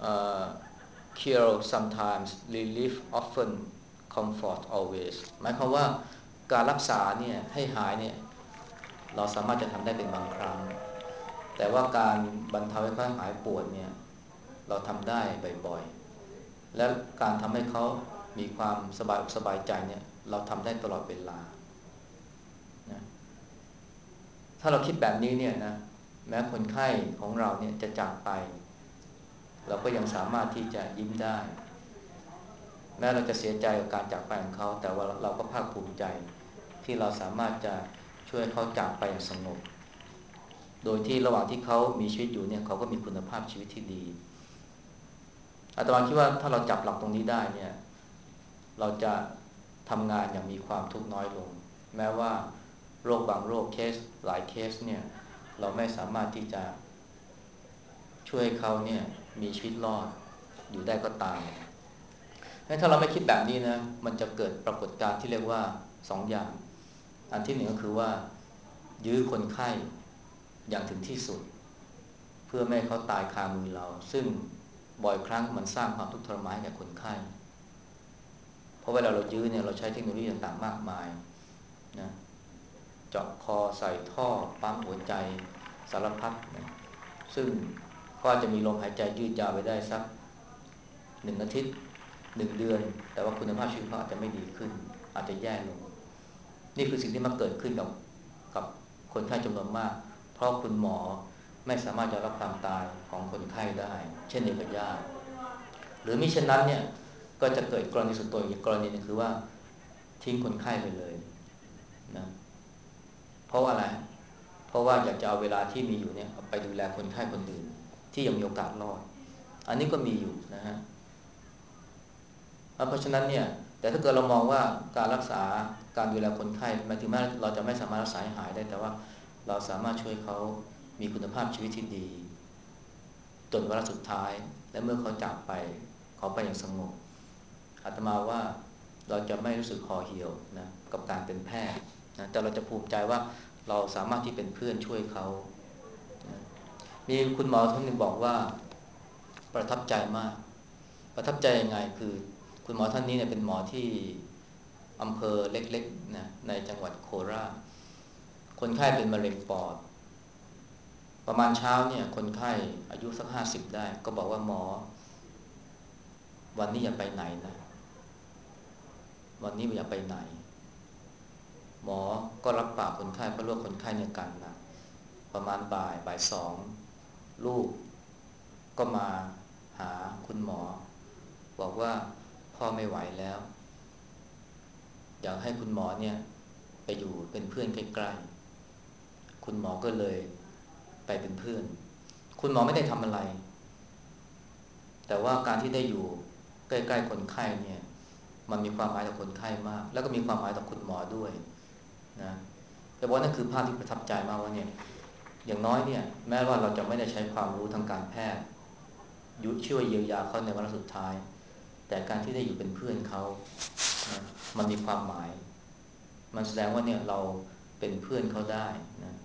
uh, cure sometimes relief often comfort always หมายความว่าการรักษาเนี่ยให้หายเนี่ยเราสามารถจะทำได้เป็นบางครั้งแต่ว่าการบรรเทาให้เขาหายปวดเนี่ยเราทำได้บ่อยๆและการทำให้เขามีความสบายอกสบายใจเนี่ยเราทำได้ตลอดเวลานะถ้าเราคิดแบบนี้เนี่ยนะแม้คนไข้ของเราเนี่ยจะจากไปเราก็ยังสามารถที่จะยิ้มได้แม้เราจะเสียใจกับการจากไปของเขาแต่ว่าเราก็ภาคภูมิใจที่เราสามารถจะช่วยเขาจากไปอย่างสงบโดยที่ระหว่างที่เขามีชีวิตอยู่เนี่ยเขาก็มีคุณภาพชีวิตที่ดีอาตมาคิดว่าถ้าเราจับหลักตรงนี้ได้เนี่ยเราจะทำงานอย่างมีความทุกข์น้อยลงแม้ว่าโรคบางโรคเคสหลายเคสเนี่ยเราไม่สามารถที่จะช่วยเขาเนี่ยมีชีวิตรอดอยู่ได้ก็ตามถ้าเราไม่คิดแบบนี้นะมันจะเกิดปรากฏการณ์ที่เรียกว่าสองอย่างอันที่หนึ่งก็คือว่ายื้อคนไข้อย่างถึงที่สุดเพื่อไม่ให้เขาตายคามือเราซึ่งบ่อยครั้งมันสร้างความทุกข์ทรมานให้แก่คนไข้เพราะเวลาเรายื้อเนี่ยเราใช้เทคโนโลยีต่างๆมากมายนะเจาะคอใส่ท่อปั๊มหัวใจสารพัดนะซึ่งก็จะมีลมหายใจยืดยาวไปได้สักหนึ่งอาทิตย์หนึ่งเดือนแต่ว่าคุณภาพชีวิตเขาอาจจะไม่ดีขึ้นอาจจะแย่ลงนี่คือสิ่งที่มาเกิดขึ้นกับกับคนไข้จำนวนมากเพราะคุณหมอไม่สามารถจะรับความตายของคนไข้ได้เช่นเดียวกับญาติหรือมิฉะนั้นเนี่ยก็จะเกิดกรณีสุดโต่งอีกกรณีนึงคือว่าทิ้งคนไข้ไปเลยนะเพราะว่าอะไรเพราะว่าอยากจะเอาเวลาที่มีอยู่เนี่ยไปดูแลคนไข้คนอื่นที่ยังมีโอกาสรอดอันนี้ก็มีอยู่นะฮะเพราะฉะนั้นเนี่ยแต่ถ้าเกิดเรามองว่าการรักษาการดูแลคนไข้หมายถึงแม้เราจะไม่สามารถรักษาให้หายได้แต่ว่าเราสามารถช่วยเขามีคุณภาพชีวิตที่ดีจนวาระสุดท้ายและเมื่อเขาจากไปเขาไปอย่างสงบอาตมาว่าเราจะไม่รู้สึกห่อเหี่ยวนะกับการเป็นแพทย์นะแต่เราจะภูมิใจว่าเราสามารถที่เป็นเพื่อนช่วยเขานะมีคุณหมอท่านหนึ่งบอกว่าประทับใจมากประทับใจยังไงคือคุณหมอท่านนี้เนี่ยเป็นหมอที่อำเภอเล็กๆนะในจังหวัดโคราชคนไข้เป็นมะเร็งปอดประมาณเช้าเนี่ยคนไข้อายุสักห้าสิบได้ก็บอกว่าหมอวันนี้อย่าไปไหนนะวันนี้อย่าไปไหนหมอก็รับปากคนไข้เพราะรู้ว่าคนไข้เนี่ยกันนะประมาณบ่ายบ่ายสองลูกก็มาหาคุณหมอบอกว่าพ่อไม่ไหวแล้วอยากให้คุณหมอเนี่ยไปอยู่เป็นเพื่อนใกล้ๆคุณหมอก็เลยไปเป็นเพื่อนคุณหมอไม่ได้ทำอะไรแต่ว่าการที่ได้อยู่ใกล้ๆคนไข้เนี่ยมันมีความหมายต่อคนไข้มากแล้วก็มีความหมายต่อคุณหมอด้วยนะแต่ว่านั่นคือภาพที่ประทับใจมากว่าเนี่ยอย่างน้อยเนี่ยแม้ว่าเราจะไม่ได้ใช้ความรู้ทางการแพทย์ยุช่วยเยียวยาเขาในวาระสุดท้ายแต่การที่ได้อยู่เป็นเพื่อนเขานะมันมีความหมายมันแสดงว่าเนี่ยเราเป็นเพื่อนเขาได้นะ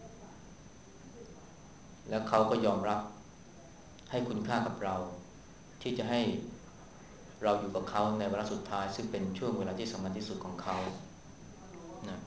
แล้วเขาก็ยอมรับให้คุณค่ากับเราที่จะให้เราอยู่กับเขาในเวลาสุดท้ายซึ่งเป็นช่วงเวลาที่สำคัญที่สุดของเขานะ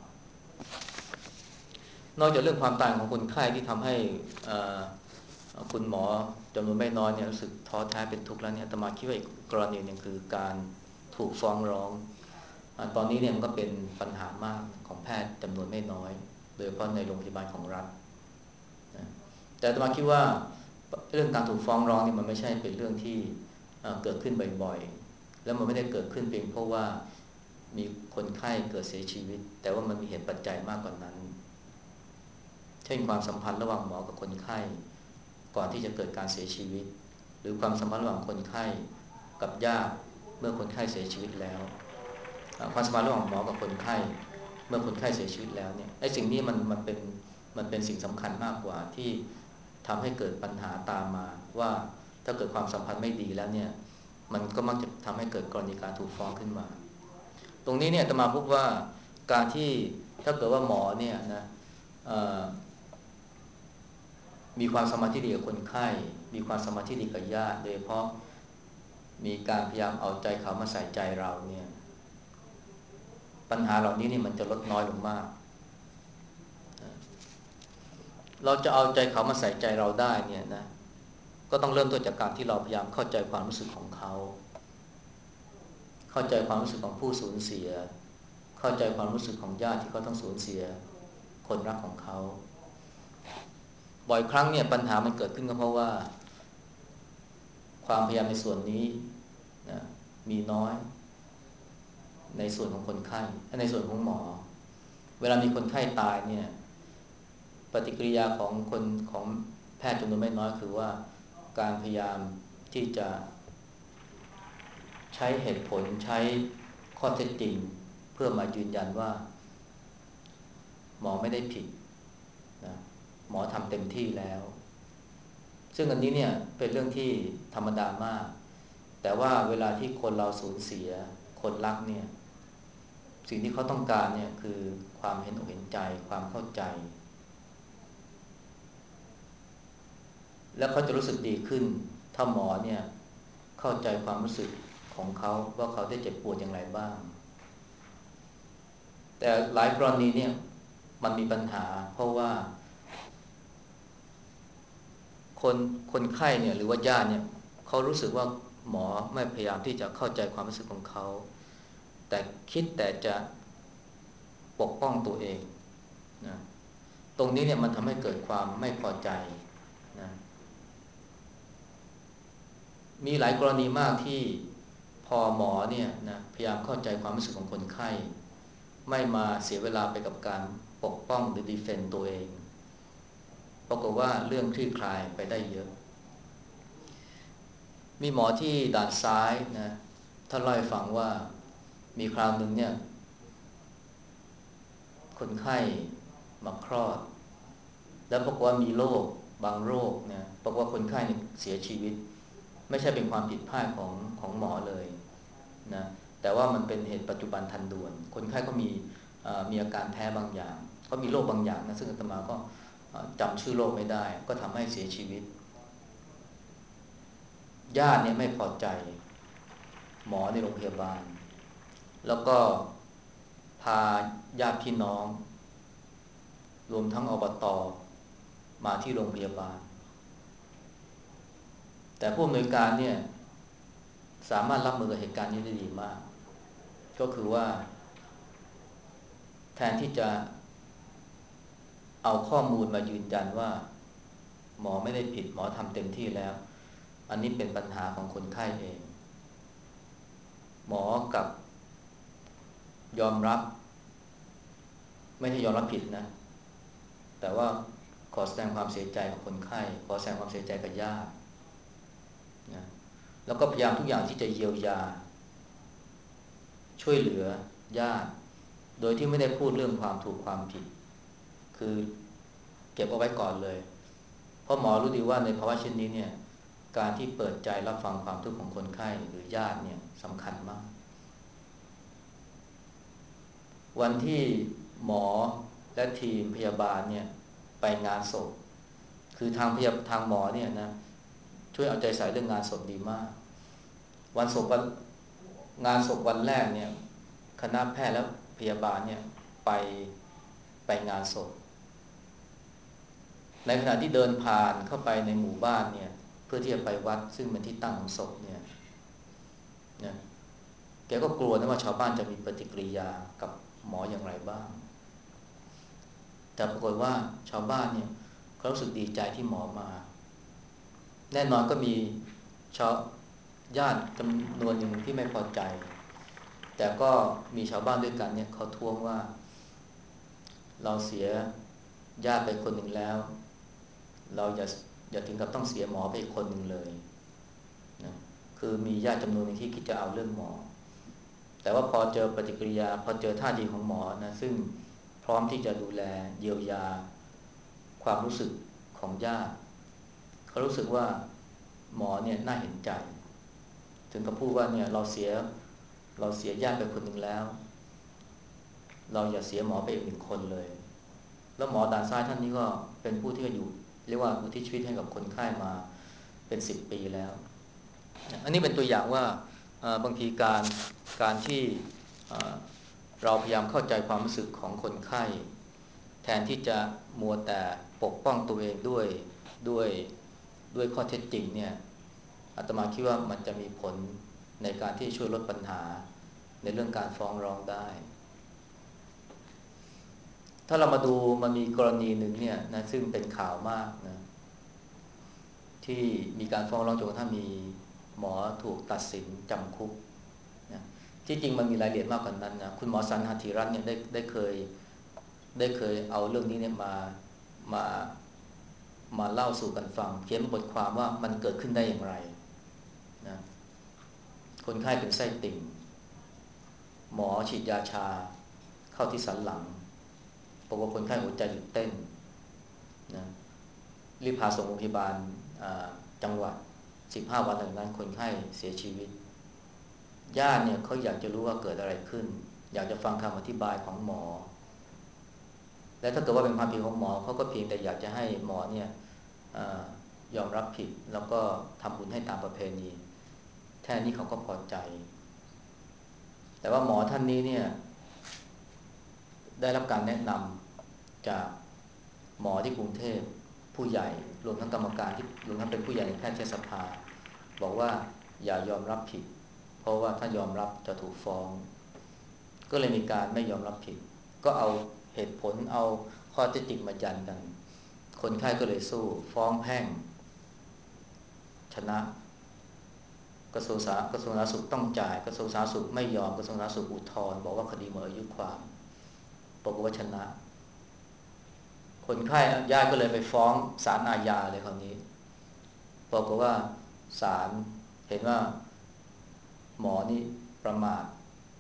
นอกจากเรื่องความตายของคนไข้ที่ทำให้คุณหมอจำนวนไม่น้อยเนี่ยรู้สึกท้อแท้เป็นทุกข์แล้วเนี่ยอาตมาคิดว่าอีกกรณีหนึ่งคือการถูกฟ้องร้องตอนนี้เนี่ยมันก็เป็นปัญหามากของแพทย์จำนวนไม่น้อยโดยเฉพาะในโรงพยาบาลของรัฐนะแต่อาตมาคิดว่าเรื่องการถูกฟ้องร้องนี่มันไม่ใช่เป็นเรื่องที่เกิดขึ้นบ่อยๆแล้วมันไม่ได้เกิดขึ้นเพียงเพราะว่ามีคนไข้เกิดเสียชีวิตแต่ว่ามันมีเหตุปัจจัยมากกว่านั้นเช่นความสัมพันธ์ระหว่างหมอกับคนไข้ก่อนที่จะเกิดการเสียชีวิตหรือความสัมพันธ์ระหว่างคนไข้กับญาติเมื่อคนไข้เสียชีวิตแล้วความสัมพันธ์ระหว่างหมอกับคนไข้เมื่อคนไข้เสียชีวิตแล้วเนี่ยไอ้สิ่งนี้มันมันเป็นมันเป็นสิ่งสำคัญมากกว่าที่ทำให้เกิดปัญหาตามมาว่าถ้าเกิดความสัมพันธ์ไม่ดีแล้วเนี่ยมันก็มักจะทำให้เกิดกรณีการถูกฟ้องขึ้นมาตรงนี้เนี่ยอาตมาพบว่าการที่ถ้าเกิดว่าหมอเนี่ยนะมีความสัมพันธ์ที่ดีกับคนไข้มีความสัมพันธ์ที่ดีกับญาติโดยเฉพาะมีการพยายามเอาใจเขามาใส่ใจเราเนี่ยปัญหาเหล่านี้นี่มันจะลดน้อยลงมากเราจะเอาใจเขามาใส่ใจเราได้เนี่ยนะก็ต้องเริ่มต้นจากการที่เราพยายามเข้าใจความรู้สึกของเขาเข้าใจความรู้สึกของผู้สูญเสียเข้าใจความรู้สึกของญาติที่เขาต้องสูญเสียคนรักของเขาบ่อยครั้งเนี่ยปัญหามันเกิดขึ้นก็เพราะว่าความพยายามในส่วนนี้นะมีน้อยในส่วนของคนไข้ในส่วนของหมอเวลามีคนไข้ตายเนี่ยปฏิกิริยาของคนของแพทย์จำนวนไม่น้อยคือว่าการพยายามที่จะใช้เหตุผลใช้ข้อเท็จจริงเพื่อมายืนยันว่าหมอไม่ได้ผิดนะหมอทำเต็มที่แล้วซึ่งอันนี้เนี่ยเป็นเรื่องที่ธรรมดามากแต่ว่าเวลาที่คนเราสูญเสียคนรักเนี่ยสิ่งที่เขาต้องการเนี่ยคือความเห็นอกเห็นใจความเข้าใจแล้วเขาจะรู้สึกดีขึ้นถ้าหมอเนี่ยเข้าใจความรู้สึกของเขาว่าเขาได้เจ็บปวดอย่างไรบ้างแต่หลายกรณีเนี่ยมันมีปัญหาเพราะว่าคนคนไข้เนี่ยหรือว่าญาติเนี่ยเขารู้สึกว่าหมอไม่พยายามที่จะเข้าใจความรู้สึกของเขาแต่คิดแต่จะปกป้องตัวเองนะตรงนี้เนี่ยมันทำให้เกิดความไม่พอใจนะมีหลายกรณีมากที่พอหมอเนี่ยนะพยายามเข้าใจความรู้สึกของคนไข้ไม่มาเสียเวลาไปกับการปกป้องหรือดีเฟนต์ตัวเองปรากฏว่าเรื่องคลี่คลายไปได้เยอะมีหมอที่ด่านซ้ายนะท่านเล่าให้ฟังว่ามีคราวหนึ่งเนี่ยคนไข้มาคลอดแล้วปรากฏว่ามีโรคบางโรคเนี่ยปรากฏว่าคนไข้เนี่ยเสียชีวิตไม่ใช่เป็นความผิดพลาดของของหมอเลยนะแต่ว่ามันเป็นเหตุปัจจุบันทันด่วนคนไข้ก็มีมีอาการแพ้บางอย่างก็มีโรคบางอย่างนะซึ่งอาตมาก็จำชื่อโรคไม่ได้ก็ทำให้เสียชีวิตญาติเนี่ยไม่พอใจหมอในโรงพยาบาลแล้วก็พาญาติพี่น้องรวมทั้งอบต.มาที่โรงพยาบาลแต่ผู้อำนวยการเนี่ยสามารถรับมือกับเหตุการณ์นี้ได้ดีมากก็คือว่าแทนที่จะเอาข้อมูลมายืนยันว่าหมอไม่ได้ผิดหมอทำเต็มที่แล้วอันนี้เป็นปัญหาของคนไข้เองหมอกับยอมรับไม่ใช่ยอมรับผิดนะแต่ว่าขอแสดงความเสียใจกับคนไข้ขอแสดงความเสียใจกับญาตินะแล้วก็พยายามทุกอย่างที่จะเยียวยาช่วยเหลือญาติโดยที่ไม่ได้พูดเรื่องความถูกความผิดคือเก็บเอาไว้ก่อนเลยเพราะหมอรู้ดีว่าในภาวะเช่นนี้เนี่ยการที่เปิดใจรับฟังความทุกข์ของคนไข้หรือญาติเนี่ยสำคัญมากวันที่หมอและทีมพยาบาลเนี่ยไปงานศพคือทางพยาทางหมอเนี่ยนะช่วยเอาใจใส่เรื่องงานศพดีมากวันศพวันงานศพวันแรกเนี่ยคณะแพทย์และพยาบาลเนี่ยไปไปงานศพในขณะที่เดินผ่านเข้าไปในหมู่บ้านเนี่ยเพื่อที่จะไปวัดซึ่งเป็นที่ตั้งของศพเนี่ยนะแกก็กลัวนะว่าชาวบ้านจะมีปฏิกิริยากับหมออย่างไรบ้างแต่ปรากฏว่าชาวบ้านเนี่ยเขารู้สึกดีใจที่หมอมาแน่นอนก็มีชาวญาติจำนวนหนึ่งที่ไม่พอใจแต่ก็มีชาวบ้านด้วยกันเนี่ยเขาท้วงว่าเราเสียญาติไปคนหนึ่งแล้วเราอย่าอย่าถึงกับต้องเสียหมอไปอีกคนหนึ่งเลยนะคือมีญาติจำนวนหนึ่งที่คิดจะเอาเรื่องหมอแต่ว่าพอเจอปฏิกิริยาพอเจอท่าทีของหมอนะซึ่งพร้อมที่จะดูแลเยียวยาความรู้สึกของญาติเขารู้สึกว่าหมอเนี่ยน่าเห็นใจถึงกับพูดว่าเนี่ยเราเสียเราเสียญาติไปคนหนึ่งแล้วเราอย่าเสียหมอไปอีกหนึ่งคนเลยแล้วหมอด่านซ้ายท่านนี้ก็เป็นผู้ที่อยู่เรียกว่าอุทิศชีวิตให้กับคนไข้มาเป็นสิบปีแล้วอันนี้เป็นตัวอย่างว่าบางทีการการที่เราพยายามเข้าใจความรู้สึกของคนไข้แทนที่จะมัวแต่ปกป้องตัวเองด้วยด้วยด้วยข้อเท็จจริงเนี่ยอาตมาคิดว่ามันจะมีผลในการที่ช่วยลดปัญหาในเรื่องการฟ้องร้องได้ถ้าเรามาดูมันมีกรณีหนึ่งเนี่ยนะซึ่งเป็นข่าวมากนะที่มีการฟ้องร้องจนกระทั่งมีหมอถูกตัดสินจำคุกนะที่จริงมันมีรายละเอียดมากกว่านั้นนะคุณหมอสันหธีรัตน์เนี่ยได้ได้เคยได้เคยเอาเรื่องนี้เนี่ยมามามาเล่าสู่กันฟังเขียนบทความว่ามันเกิดขึ้นได้อย่างไรนะคนไข้เป็นไส้ติ่งหมอฉีดยาชาเข้าที่สันหลังปรากฏคนไข้หัวใจหยุดเต้นนะรีบพาส่งโรงพยาบาลจังหวัดสิบห้าวันหลังนั้นคนไข้เสียชีวิตญาติเนี่ยเขาอยากจะรู้ว่าเกิดอะไรขึ้นอยากจะฟังคำอธิบายของหมอและถ้าเกิดว่าเป็นความผิดของหมอเขาก็เพียงแต่อยากจะให้หมอเนี่ยยอมรับผิดแล้วก็ทำบุญให้ตามประเพณีแค่นี้เขาก็พอใจแต่ว่าหมอท่านนี้เนี่ยได้รับการแนะนำจากหมอที่กรุงเทพผู้ใหญ่รวมทั้งกรรมการที่รวมทั้งเป็นผู้ใหญ่ในแพทยสภาบอกว่าอย่ายอมรับผิดเพราะว่าถ้ายอมรับจะถูกฟ้องก็เลยมีการไม่ยอมรับผิดก็เอาเหตุผลเอาข้อเท็จจริงมายันกันคนไข้ก็เลยสู้ฟ้องแพ่งชนะกระทรวงสาธารณกระทรวงสาธารณสุขต้องจ่ายกระทรวงสาธารณสุขไม่ยอมกระทรวงสาธารณสุขอุทธรณ์บอกว่าคดีหมดอายุความปรากฏว่าชนะคนไข้ญาติก็เลยไปฟ้องศาลอาญาเลยคราวนี้ปรากฏว่าศาลเห็นว่าหมอนี่ประมาท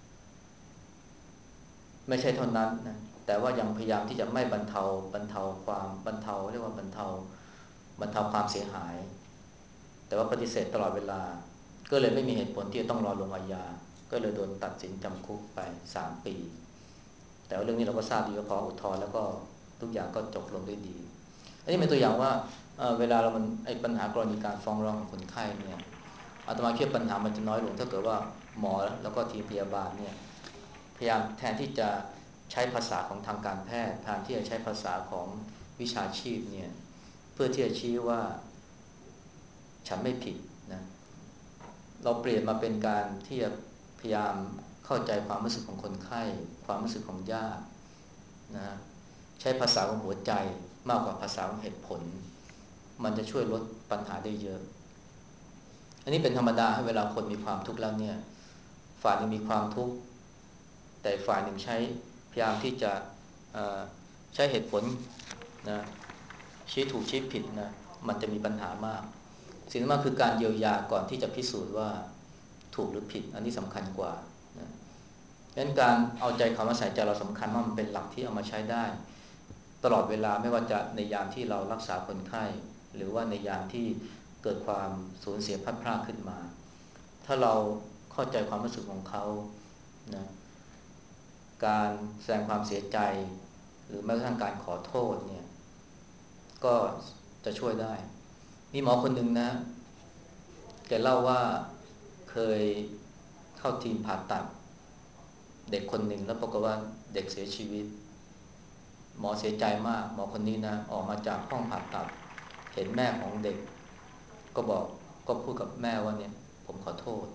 ไม่ใช่เท่านั้นนะแต่ว่ายังพยายามที่จะไม่บรรเทาบรรเทาความบรรเทาเรียกว่าบรรเทาบรรเทาความเสียหายแต่ว่าปฏิเสธตลอดเวลาก็เลยไม่มีเหตุผลที่จะต้องรอลงอาญาก็เลยโดนตัดสินจำคุกไปสามปีแต่ว่าเรื่องนี้เราก็ทราบดีว่าพออุทธรณ์แล้วก็ทุกอย่างก็จบลงด้วยดีอันนี้เป็นตัวอย่างว่า เ, เวลาเรามันไอ้ปัญหากรณีการฟ้องร้องของคนไข้เนี่ยอาตมาคิดปัญหามันจะน้อยลงถ้าเกิดว่าหมอแล้วก็ทีมพยาบาลเนี่ยพยายามแทนที่จะใช้ภาษาของทางการแพทย์แทนที่จะใช้ภาษาของวิชาชีพเนี่ยเพื่อที่จะชี้ว่าฉันไม่ผิดนะเราเปลี่ยนมาเป็นการที่จะพยายามเข้าใจความรู้สึกของคนไข้ความรู้สึกของญาตินะใช้ภาษาของหัวใจมากกว่าภาษาของเหตุผลมันจะช่วยลดปัญหาได้เยอะอันนี้เป็นธรรมดาให้เวลาคนมีความทุกข์แล้วเนี่ยฝ่ายนึงมีความทุกข์แต่ฝ่ายหนึ่งใช้พยายามที่จะใช้เหตุผลนะชี้ถูกชี้ผิดนะมันจะมีปัญหามากสิ่งที่มากคือการเยียวยาก่อนที่จะพิสูจน์ว่าถูกหรือผิดอันนี้สำคัญกว่านะงั้นการเอาใจเขามาใส่ใจเราสำคัญมากมันเป็นหลักที่เอามาใช้ได้ตลอดเวลาไม่ว่าจะในยามที่เรารักษาคนไข้หรือว่าในยามที่เกิดความสูญเสียพลัดพรากขึ้นมาถ้าเราเข้าใจความรู้สึกของเขานะการแสดงความเสียใจหรือแม้กระทั่งการขอโทษเนี่ยก็จะช่วยได้มีหมอคนหนึ่งนะแกเล่าว่าเคยเข้าทีมผ่าตัดเด็กคนหนึ่งแล้วปรากฏว่าเด็กเสียชีวิตหมอเสียใจมากหมอคนนี้นะออกมาจากห้องผ่าตัดเห็นแม่ของเด็กก็บอกก็พูดกับแม่ว่าเนี่ยผมขอโทษ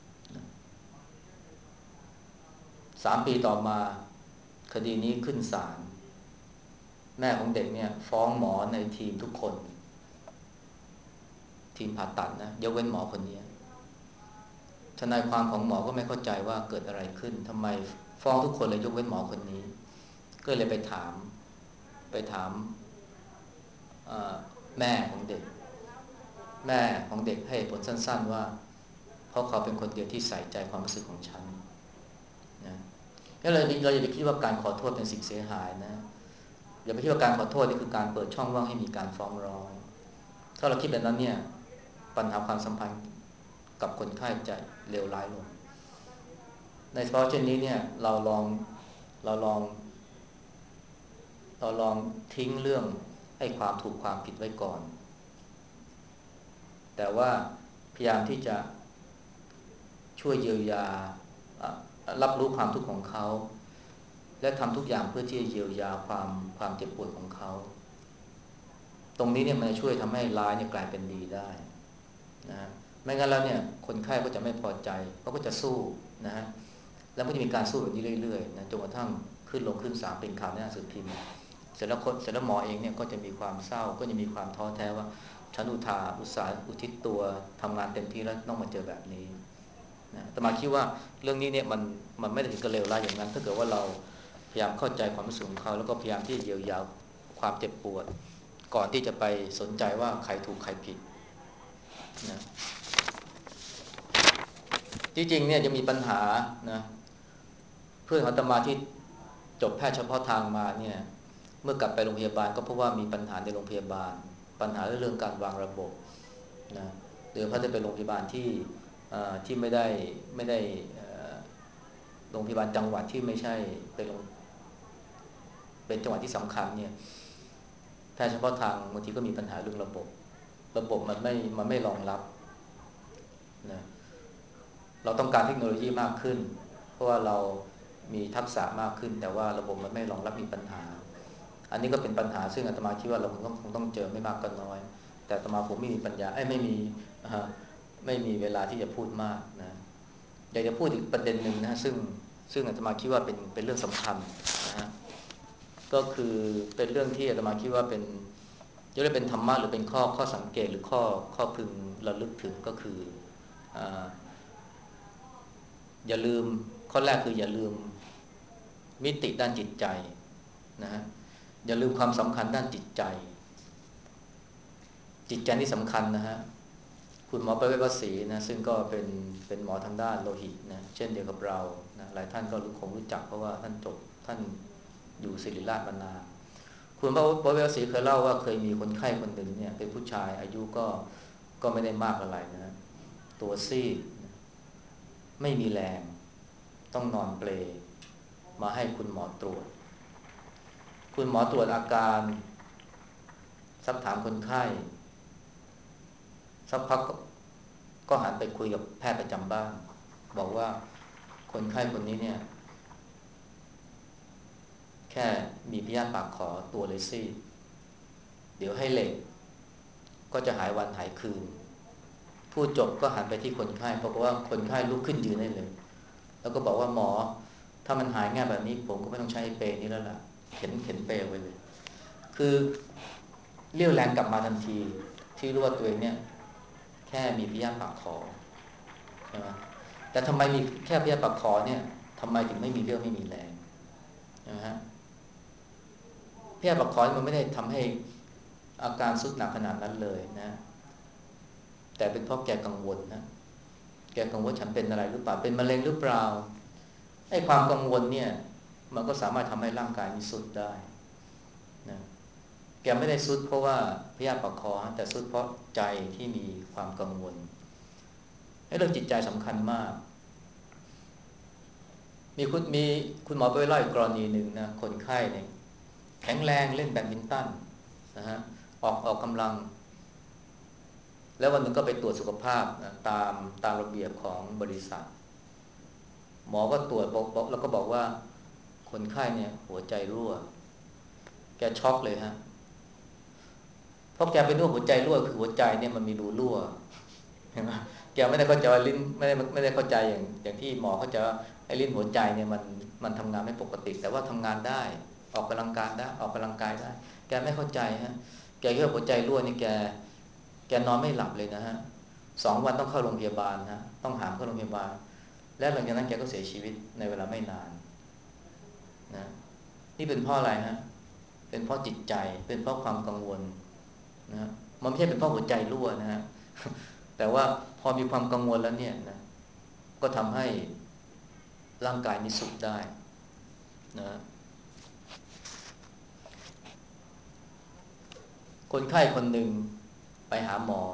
สามปีต่อมาคดีนี้ขึ้นศาลแม่ของเด็กเนี่ยฟ้องหมอในทีมทุกคนทีมผ่าตัดนะยกเว้นหมอคนนี้ทนายความของหมอก็ไม่เข้าใจว่าเกิดอะไรขึ้นทำไมฟ้องทุกคนเลยยกเว้นหมอคนนี้ก็เลยไปถามไปถามแม่ของเด็กแม่ของเด็กให้ผลสั้นๆว่าเพราะเขาเป็นคนเดียวที่ใส่ใจความรู้สึกของฉันนะก็เลยเราอย่าไปคิดว่าการขอโทษเป็นสิ่งเสียหายนะอย่าไปคิดว่าการขอโทษนี่คือการเปิดช่องว่างให้มีการฟ้องร้องถ้าเราคิดแบบนั้นเนี่ยปัญหาความสัมพันธ์กับคนไข้จะเลวร้ายลงในสภาวะเช่นนี้เนี่ยเราลองเราลองเราลองทิ้งเรื่องให้ความถูกความผิดไว้ก่อนแต่ว่าพยายามที่จะช่วยเยียวยารับรู้ความทุกข์ของเขาและทำทุกอย่างเพื่อที่จะเยียวยาความความเจ็บปวดของเขาตรงนี้เนี่ยมันจะช่วยทำให้ร้ายเนี่ยกลายเป็นดีได้นะไม่งั้นแล้วเนี่ยคนไข้ก็จะไม่พอใจเขาก็จะสู้นะฮะแล้วก็จะมีการสู้แบบนี้เรื่อยๆนะจนกระทั่งขึ้นลงขึ้นศาลเป็นข่าวในหนังสือพิมพ์เสร็จแล้วคนเสร็จแล้วหมอเองเนี่ยก็จะมีความเศร้าก็จะมีความท้อแท้ว่าฉันอุตส่าห์อุตส่าห์อุทิศตัวทำงานเต็มที่แล้วต้องมาเจอแบบนี้นะแต่มาคิดว่าเรื่องนี้เนี่ยมันมันไม่ได้ถึงกับเลวร้ายอย่างนั้นถ้าเกิดว่าเราพยายามเข้าใจความรู้สึกของเขาแล้วก็พยายามที่จะเยียวยาความเจ็บปวดก่อนที่จะไปสนใจว่าใครถูกใครผิดนะที่จริงเนี่ยจะมีปัญหานะเพื่อนอาตมาที่จบแพทย์เฉพาะทางมาเนี่ยเมื่อกลับไปโรงพยาบาลก็เพราะว่ามีปัญหาในโรงพยาบาลปัญหาเรื่องการวางระบบนะหรือพอจะเป็นโรงพยาบาลที่ที่ไม่ได้ไม่ได้โรงพยาบาลจังหวัดที่ไม่ใช่เป็นเป็นจังหวัดที่สำคัญเนี่ยแพทย์เฉพาะทางบางทีก็มีปัญหาเรื่องระบบระบบมันไม่มันไม่รองรับนะเราต้องการเทคโนโลยีมากขึ้นเพราะว่าเรามีทักษะมากขึ้นแต่ว่าระบบมันไม่รองรับมีปัญหาอันนี้ก็เป็นปัญหาซึ่งอาตมาคิดว่าเราคงต้องคงต้องเจอไม่มากก็น้อยแต่อาตมาผมไม่มีปัญญาไอ้ไม่มีไม่มีเวลาที่จะพูดมากนะอยากจะพูดอีกประเด็นหนึ่งนะซึ่งซึ่งอาตมาคิดว่าเป็นเป็นเรื่องสำคัญนะฮะก็คือเป็นเรื่องที่อาตมาคิดว่าเป็นจะเรียกเป็นธรรมะหรือเป็นข้อข้อสังเกตหรือข้อข้อพึงระลึกถึงก็คืออ่าอย่าลืมข้อแรกคืออย่าลืมมิติด้านจิตใจนะฮะอย่าลืมความสำคัญด้านจิตใจจิตใจนี่สำคัญนะฮะคุณหมอประเวศวสีนะซึ่งก็เป็นเป็นหมอทางด้านโลหิตนะเช่นเดียวกับเรานะหลายท่านก็รู้คงรู้จักเพราะว่าท่านจบท่านอยู่ศิริราชมานานคุณหมอประเวศวสีเคยเล่าว่าเคยมีคนไข้คนหนึ่งเนี่ยเป็นผู้ชายอายุก็ก็ไม่ได้มากอะไรนะตัวซีดไม่มีแรงต้องนอนเปลมาให้คุณหมอตรวจคุณหมอตรวจอาการซักถามคนไข้สักพักก็หันไปคุยกับแพทย์ประจำบ้านบอกว่าคนไข้คนนี้เนี่ยแค่มีพยาธิปากขอตัวเลยซีดเดี๋ยวให้เหล็กก็จะหายวันหายคืนพูดจบก็หันไปที่คนไข้เพราะว่าคนไข้ลุกขึ้นยืนได้เลยแล้วก็บอกว่าหมอถ้ามันหายง่ายแบบนี้ผมก็ไม่ต้องใช้เปรนี้แล้วล่ะเข็นเข็นเปรไว้เลยคือเรี่ยวแรงกลับมาทันทีที่รู้ว่าตัวเองเนี่ยแค่มีพยาธิปากคอใช่ไหมแต่ทำไมมีแค่พยาธิปากคอเนี่ยทำไมถึงไม่มีเรี่ยวไม่มีแรงนะฮะพยาธิปากคอมันไม่ได้ทำให้อาการทรุดหนักขนาดนั้นเลยนะแต่เป็นเพราะแกกังวลนะแกกังวลฉันเป็นอะไรหรือเปล่าเป็นมะเร็งหรือเปล่าไอ้ความกังวลเนี่ยมันก็สามารถทำให้ร่างกายนี้ทรุดได้นะแกไม่ได้ทรุดเพราะว่าพยาธิปากคอแต่ทรุดเพราะใจที่มีความกังวลไอ้เรื่องจิตใจสำคัญมากมีคุณมีคุณหมอไปเล่าอีกกรณีหนึ่งนะคนไข้เนี่ยแข็งแรงเล่นแบดมินตันนะฮะออกออกกำลังแล้ววันหนึ่งก็ไปตรวจสุขภาพนะตามตามระเบียบของบริษัทหมอก็ตรวจบอกแล้วก็บอกว่าคนไข้เนี่ยหัวใจรั่วแกช็อกเลยฮะเพราะแกเป็นโรคหัวใจรั่วคือหัวใจเนี่ยมันมีรูรั่วเห็นไหมแกไม่ได้เข้าใจว่าลิ้นไม่ได้ไม่ได้เข้าใจอย่างอย่างที่หมอเขาจะไอ้ลิ้นหัวใจเนี่ยมันมันทำงานไม่ปกติแต่ว่าทำงานได้ออกกำลังกายได้ออกกำลังกายได้แกไม่เข้าใจฮะแกคิดว่าหัวใจรั่วนี่แกแกนอนไม่หลับเลยนะฮะสองวันต้องเข้าโรงพยาบาลฮะต้องหามเข้าโรงพยาบาลและหลังจากนั้นแกก็เสียชีวิตในเวลาไม่นานนะนี่เป็นเพราะอะไรฮะเป็นเพราะจิตใจเป็นเพราะความกังวลนะมันไม่ใช่เป็นเพราะหัวใจรั่วนะฮะแต่ว่าพอมีความกังวลแล้วเนี่ยนะก็ทำให้ร่างกายนี้สุดได้นะคนไข้คนหนึ่งไปหาหมอ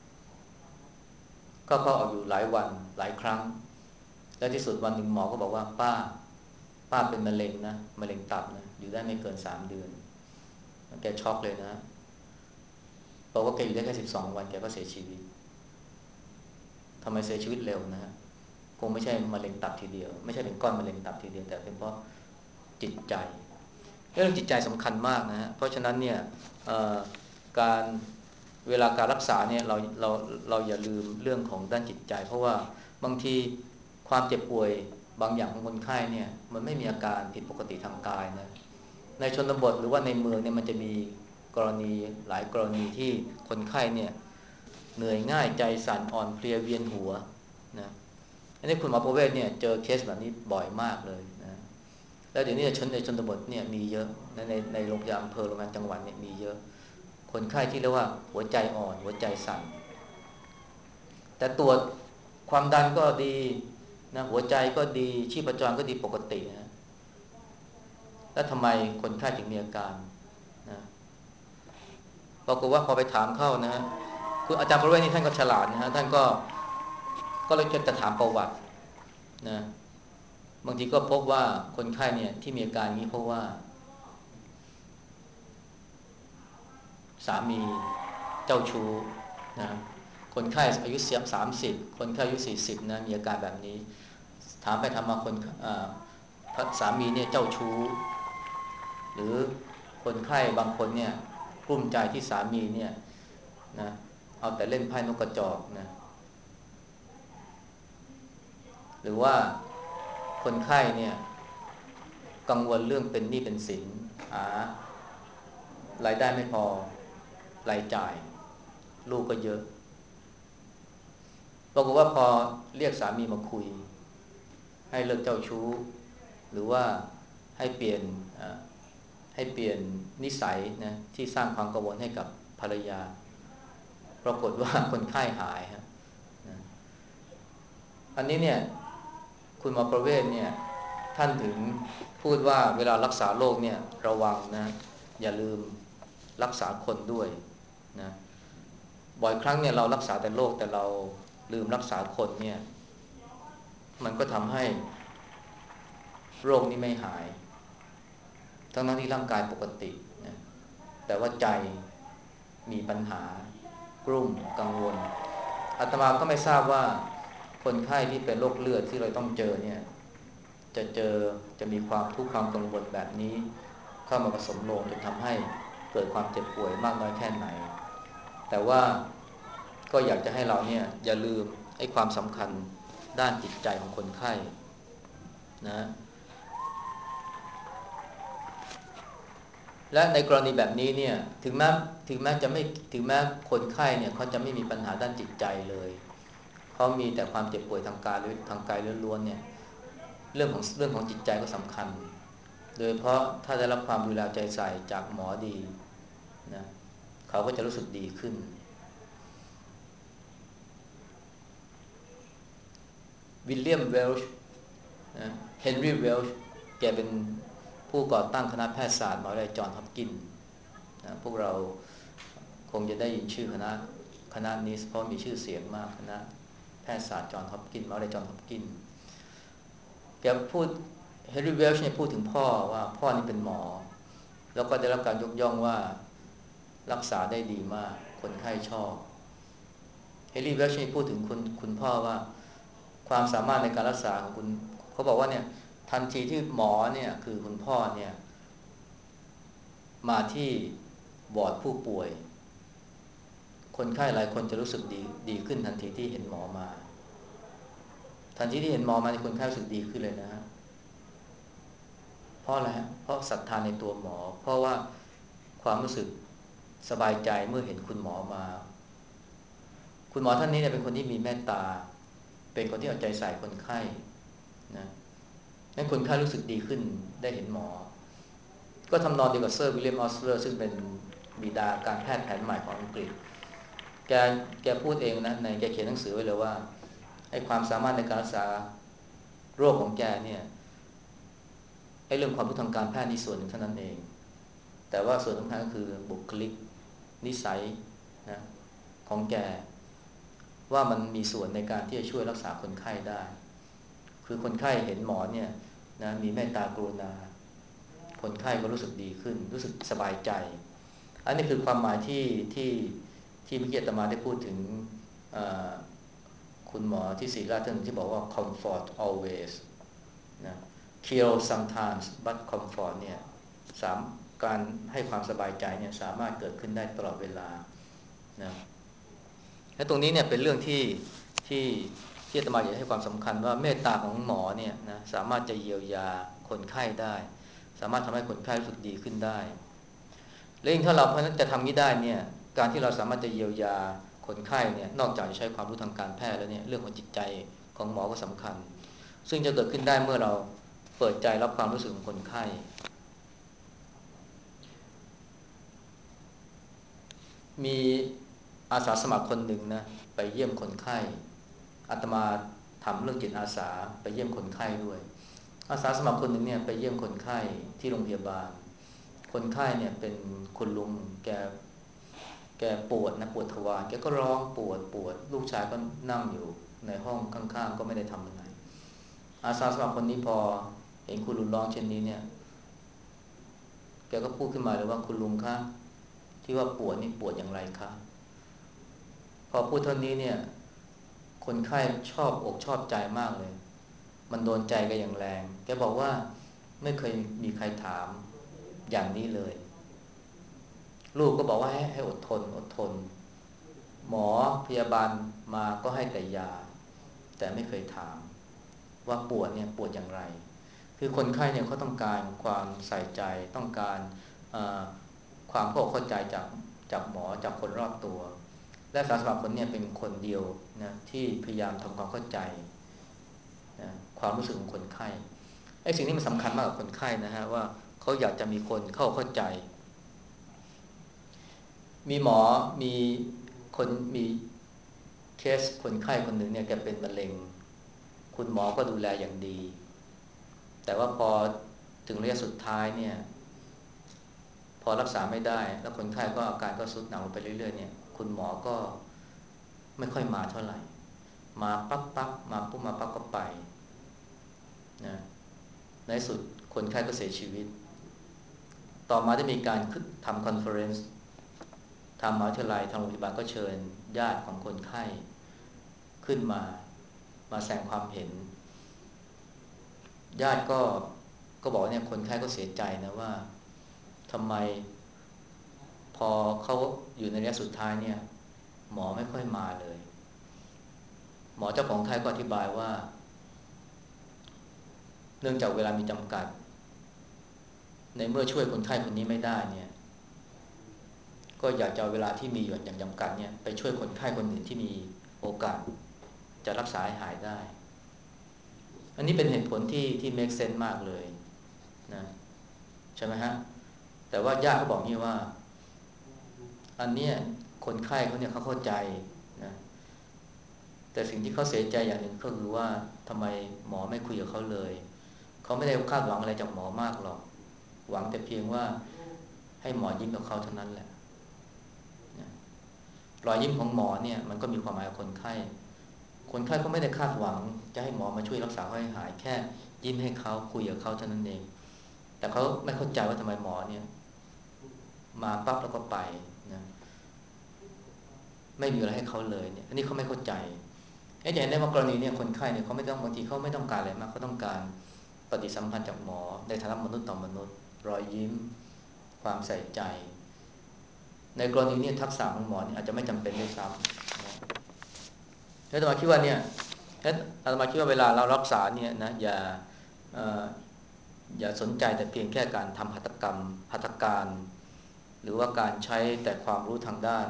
ก็เข้าออกอยู่หลายวันหลายครั้งและที่สุดวันหนึ่งหมอก็บอกว่าป้าป้าเป็นมะเร็งนะมะเร็งตับนะอยู่ได้ไม่เกินสามเดือนแกช็อกเลยนะบอกว่าแกอยู่ได้แค่สิบสองวันแกก็เสียชีวิตทำไมเสียชีวิตเร็วนะฮะคงไม่ใช่มะเร็งตับทีเดียวไม่ใช่เป็นก้อนมะเร็งตับทีเดียวแต่เป็นเพราะจิตใจเรื่องจิตใจสำคัญมากนะฮะเพราะฉะนั้นเนี่ยการเวลาการรักษาเนี่ยเราเราเราอย่าลืมเรื่องของด้านจิตใจเพราะว่าบางทีความเจ็บป่วยบางอย่างของคนไข้เนี่ยมันไม่มีอาการผิดปกติทางกายนะในชนบทหรือว่าในเมืองเนี่ยมันจะมีกรณีหลายกรณีที่คนไข้เนี่ยเหนื่อยง่ายใจสั่นอ่อนเพลียเวียนหัวนะอันนี้คุณหมอประเวศเนี่ยเจอเคสแบบนี้บ่อยมากเลยนะแล้วเดี๋ยวนี้ชนในชนบทเนี่ยมีเยอะในในในโรงพยาบาลอำเภอโรงพยาบาลจังหวัดเนี่ยมีเยอะคนไข้ที่เรียกว่าหัวใจอ่อนหัวใจสั่นแต่ตรวจความดันก็ดีนะหัวใจก็ดีชีพจรก็ดีปกตินะแล้วทำไมคนไข้ถึงมีอาการนะปรากฏว่าพอไปถามเข้านะคุณอาจารย์ประเวศนี่ท่านก็ฉลาดนะฮะท่านก็ก็เลยจะถามประวัตินะบางทีก็พบว่าคนไข้เนี่ยที่มีอาการนี้เพราะว่าสามีเจ้าชู้นะคนไข้อายุเสียบสามสิบคนไข้อายุสี่สิบนะมีอาการแบบนี้ถามไปถามมาคนสามีเนี่ยเจ้าชู้หรือคนไข้บางคนเนี่ยกลุ้มใจที่สามีเนี่ยนะเอาแต่เล่นไพ่นกกระจอกนะหรือว่าคนไข้เนี่ยกังวลเรื่องเป็นหนี้เป็นสินหารายได้ไม่พอรายจ่ายลูกก็เยอะปรากฏว่าพอเรียกสามีมาคุยให้เลิกเจ้าชู้หรือว่าให้เปลี่ยนให้เปลี่ยนนิสัยนะที่สร้างความกังวลให้กับภรรยาปรากฏว่าคนไข้หายฮะอันนี้เนี่ยคุณหมอประเวศเนี่ยท่านถึงพูดว่าเวลารักษาโรคเนี่ยระวังนะอย่าลืมรักษาคนด้วยนะบ่อยครั้งเนี่ยเรารักษาแต่โรคแต่เราลืมรักษาคนเนี่ยมันก็ทำให้โรคนี้ไม่หายทั้งนั้นที่ร่างกายปกตินะแต่ว่าใจมีปัญหากรุ่มกังวลอาตมาก็ไม่ทราบว่าคนไข้ที่เป็นโรคเลือดที่เราต้องเจอเนี่ยจะเจอจะมีความทุกข์ความกังวลแบบนี้เข้ามาผสมลงจนทำให้เกิดความเจ็บป่วยมากน้อยแค่ไหนแต่ว่าก็อยากจะให้เราเนี่ยอย่าลืมไอ้ความสำคัญด้านจิตใจของคนไข้นะและในกรณีแบบนี้เนี่ยถึงแม้ถึงแม้จะไม่ถึงแม้คนไข้เนี่ยเขาจะไม่มีปัญหาด้านจิตใจเลยเขามีแต่ความเจ็บป่วยทางกายหรือทางกายล้วนๆเนี่ยเรื่องของเรื่องของจิตใจก็สำคัญโดยเพราะถ้าได้รับความดูแลใจใส่จากหมอดีนะเขาก็จะรู้สึกดีขึ้นวิลเลียมเวลช์นะเฮนรี่เวลช์แกเป็นผู้ก่อตั้งคณะแพทยศาสตร์มหาวิทยาลัยจอห์นฮอปกินส์นะพวกเราคงจะได้ยินชื่อคณะคณะนี้เพราะมีชื่อเสียงมากคณะแพทยศาสตร์จอห์นฮอปกินส์มหาวิทยาลัยจอห์นฮอปกินส์แกพูดเฮนรี่เวลช์เนี่ยพูดถึงพ่อว่าพ่อนี่เป็นหมอแล้วก็ได้รับการยกย่องว่ารักษาได้ดีมากคนไข้ชอบเฮนรี่เวลช์นี่พูดถึงคุณคุณพ่อว่าความสามารถในการรักษาของคุณเขาบอกว่าเนี่ยทันทีที่หมอเนี่ยคือคุณพ่อเนี่ยมาที่วอร์ดผู้ป่วยคนไข้หลายคนจะรู้สึกดีดีขึ้นทันทีที่เห็นหมอมาทันทีที่เห็นหมอมาคนไข้รู้สึกดีขึ้นเลยนะเพราะอะไรฮะเพราะศรัทธาในตัวหมอเพราะว่าความรู้สึกสบายใจเมื่อเห็นคุณหมอมาคุณหมอท่านนี้เนี่ยเป็นคนที่มีเมตตาเป็นคนที่เอาใจใส่คนไข้นะให้คนไข้รู้สึกดีขึ้นได้เห็นหมอก็ทำนองเดียวกับเซอร์วิลเลียมออสเลอร์ซึ่งเป็นบิดาการแพทย์แผนใหม่ของอังกฤษแกแกพูดเองนะในแกเขียนหนังสือไว้เลยว่าไอ้ความสามารถในการรักษาโรคของแกเนี่ยไอ้เรื่องความรู้ทางการแพทย์นี่ส่วนหนึ่งเท่านั้นเองแต่ว่าส่วนสำคัญก็คือบุคลิกนิสัยนะของแกว่ามันมีส่วนในการที่จะช่วยรักษาคนไข้ได้คือคนไข้เห็นหมอเนี่ยนะมีเมตตากรุณาคนไข้ก็รู้สึกดีขึ้นรู้สึกสบายใจอันนี้คือความหมายที่ที่ที่เมื่อกี้อาตมาได้พูดถึงคุณหมอที่ศิริราชท่านหนึ่งที่บอกว่า comfort always นะ cure sometimes but comfort เนี่ยสามการให้ความสบายใจเนี่ยสามารถเกิดขึ้นได้ตลอดเวลานะและตรงนี้เนี่ยเป็นเรื่องที่ที่ที่อาตมาอยากให้ความสำคัญว่าเมตตาของหมอเนี่ยนะสามารถจะเยียวยาคนไข้ได้สามารถทำให้คนไข้รู้สึกดีขึ้นได้และยิ่งถ้าเราจะทำนี้ได้เนี่ยการที่เราสามารถจะเยียวยาคนไข้เนี่ยนอกจากจะใช้ความรู้ทางการแพทย์แล้วเนี่ยเรื่องของจิตใจของหมอก็สำคัญซึ่งจะเกิดขึ้นได้เมื่อเราเปิดใจรับความรู้สึกของคนไข้มีอาสาสมัครคนหนึ่งนะไปเยี่ยมคนไข้อาตมาทำเรื่องจิตอาสาไปเยี่ยมคนไข้ด้วยอาสาสมัครคนหนึ่งเนี่ยไปเยี่ยมคนไข้ที่โรงพยาบาลคนไข้เนี่ยเป็นคุณลุงแกแกปวดนะปวดทวารแกก็ร้องปวดปวดลูกชายก็นั่งอยู่ในห้องข้างๆก็ไม่ได้ทำอะไรอาสาสมัครคนนี้พอเห็นคุณลุงร้องเช่นนี้เนี่ยแกก็พูดขึ้นมาเลยว่าคุณลุงคะที่ว่าปวดนี่ปวดอย่างไรคะพอพูดเท่านี้เนี่ยคนไข้ชอบอกชอบใจมากเลยมันโดนใจแกอย่างแรงแกบอกว่าไม่เคยมีใครถามอย่างนี้เลยลูกก็บอกว่าให้ให้อดทนอดทนหมอพยาบาลมาก็ให้แต่ยาแต่ไม่เคยถามว่าปวดเนี่ยปวดอย่างไรคือคนไข้เนี่ยเขาต้องการความใส่ใจต้องการความเข้าใจจากจากหมอจากคนรอบตัวและสาสมัครคนเนี่ยเป็นคนเดียวนะที่พยายามทำความเข้าใจนะความรู้สึกของคนไข้ไอ้สิ่งนี้มันสำคัญมากกับคนไข้นะฮะว่าเขาอยากจะมีคนเข้าเข้าใจมีหมอมีคนมีเคสคนไข้คนหนึ่งเนี่ยแกเป็นมะเร็งคุณหมอก็ดูแลอย่างดีแต่ว่าพอถึงระยะสุดท้ายเนี่ยพอรักษาไม่ได้แล้วคนไข้ก็อาการก็ทรุดหนักลงไปเรื่อยๆเนี่ยคุณหมอก็ไม่ค่อยมาเท่าไหร่มาปั๊บปั๊บมาปุ๊บมาปั๊บก็ไปนะในสุดคนไข้ก็เสียชีวิตต่อมาได้มีการทำคอนเฟอเรนซ์ทางมหาวิทยาลัยทางโรงพยาบาลก็เชิญญาติของคนไข้ขึ้นมามาแสดงความเห็นญาติก็ก็บอกเนี่ยคนไข้ก็เสียใจนะว่าทำไมพอเขาอยู่ในระยะสุดท้ายเนี่ยหมอไม่ค่อยมาเลยหมอเจ้าของไข้ก็อธิบายว่าเนื่องจากเวลามีจำกัดในเมื่อช่วยคนไข้คนนี้ไม่ได้เนี่ยก็อยากจะเอาเวลาที่มีอยู่อย่างจำกัดเนี่ยไปช่วยคนไข้คนอื่นที่มีโอกาสจะรักษาให้หายได้อันนี้เป็นเหตุผลที่ที่ make sense มากเลยนะใช่ไหมฮะแต่ว่าญาติเขาบอกนี่ว่าอันเนี้ยคนไข้เขาเนี่ยเขาเข้าใจนะแต่สิ่งที่เขาเสียใจอย่างหนึ่งก็คือว่าทำไมหมอไม่คุยกับเขาเลยเขาไม่ได้คาดหวังอะไรจากหมอมากหรอกหวังแต่เพียงว่าให้หมอยิ้มกับเขาเท่านั้นแหละรอยยิ้มของหมอเนี่ยมันก็มีความหมายกับคนไข้คนไข้ก็ไม่ได้คาดหวังจะให้หมอมาช่วยรักษาให้หายแค่ยิ้มให้เขาคุยกับเขาเท่านั้นเองแต่เขาไม่เข้าใจว่าทำไมหมอเนี่ยมาปั๊บแล้วก็ไปนะไม่มีอะไรให้เขาเลยเนี่ยอันนี้เขาไม่เข้าใจไอ้จะเห็นได้ว่ากรณีเนี่ยคนไข้เนี่ยเขาไม่ต้องบางทีเขาไม่ต้องการอะไรมากเขาต้องการปฏิสัมพันธ์จากหมอในฐานะมนุษย์ต่อมนุษย์รอยยิ้มความใส่ใจในกรณีนี้ทักษะของหมอเนี่ยอาจจะไม่จำเป็นด้วยซ้ำแล้วอาตมาคิดว่าเนี่ยอาตมาคิดว่าเวลาเรารักษาเนี่ยนะอย่าอย่าสนใจแต่เพียงแค่การทำหัตถกรรมหัตถการหรือว่าการใช้แต่ความรู้ทางด้าน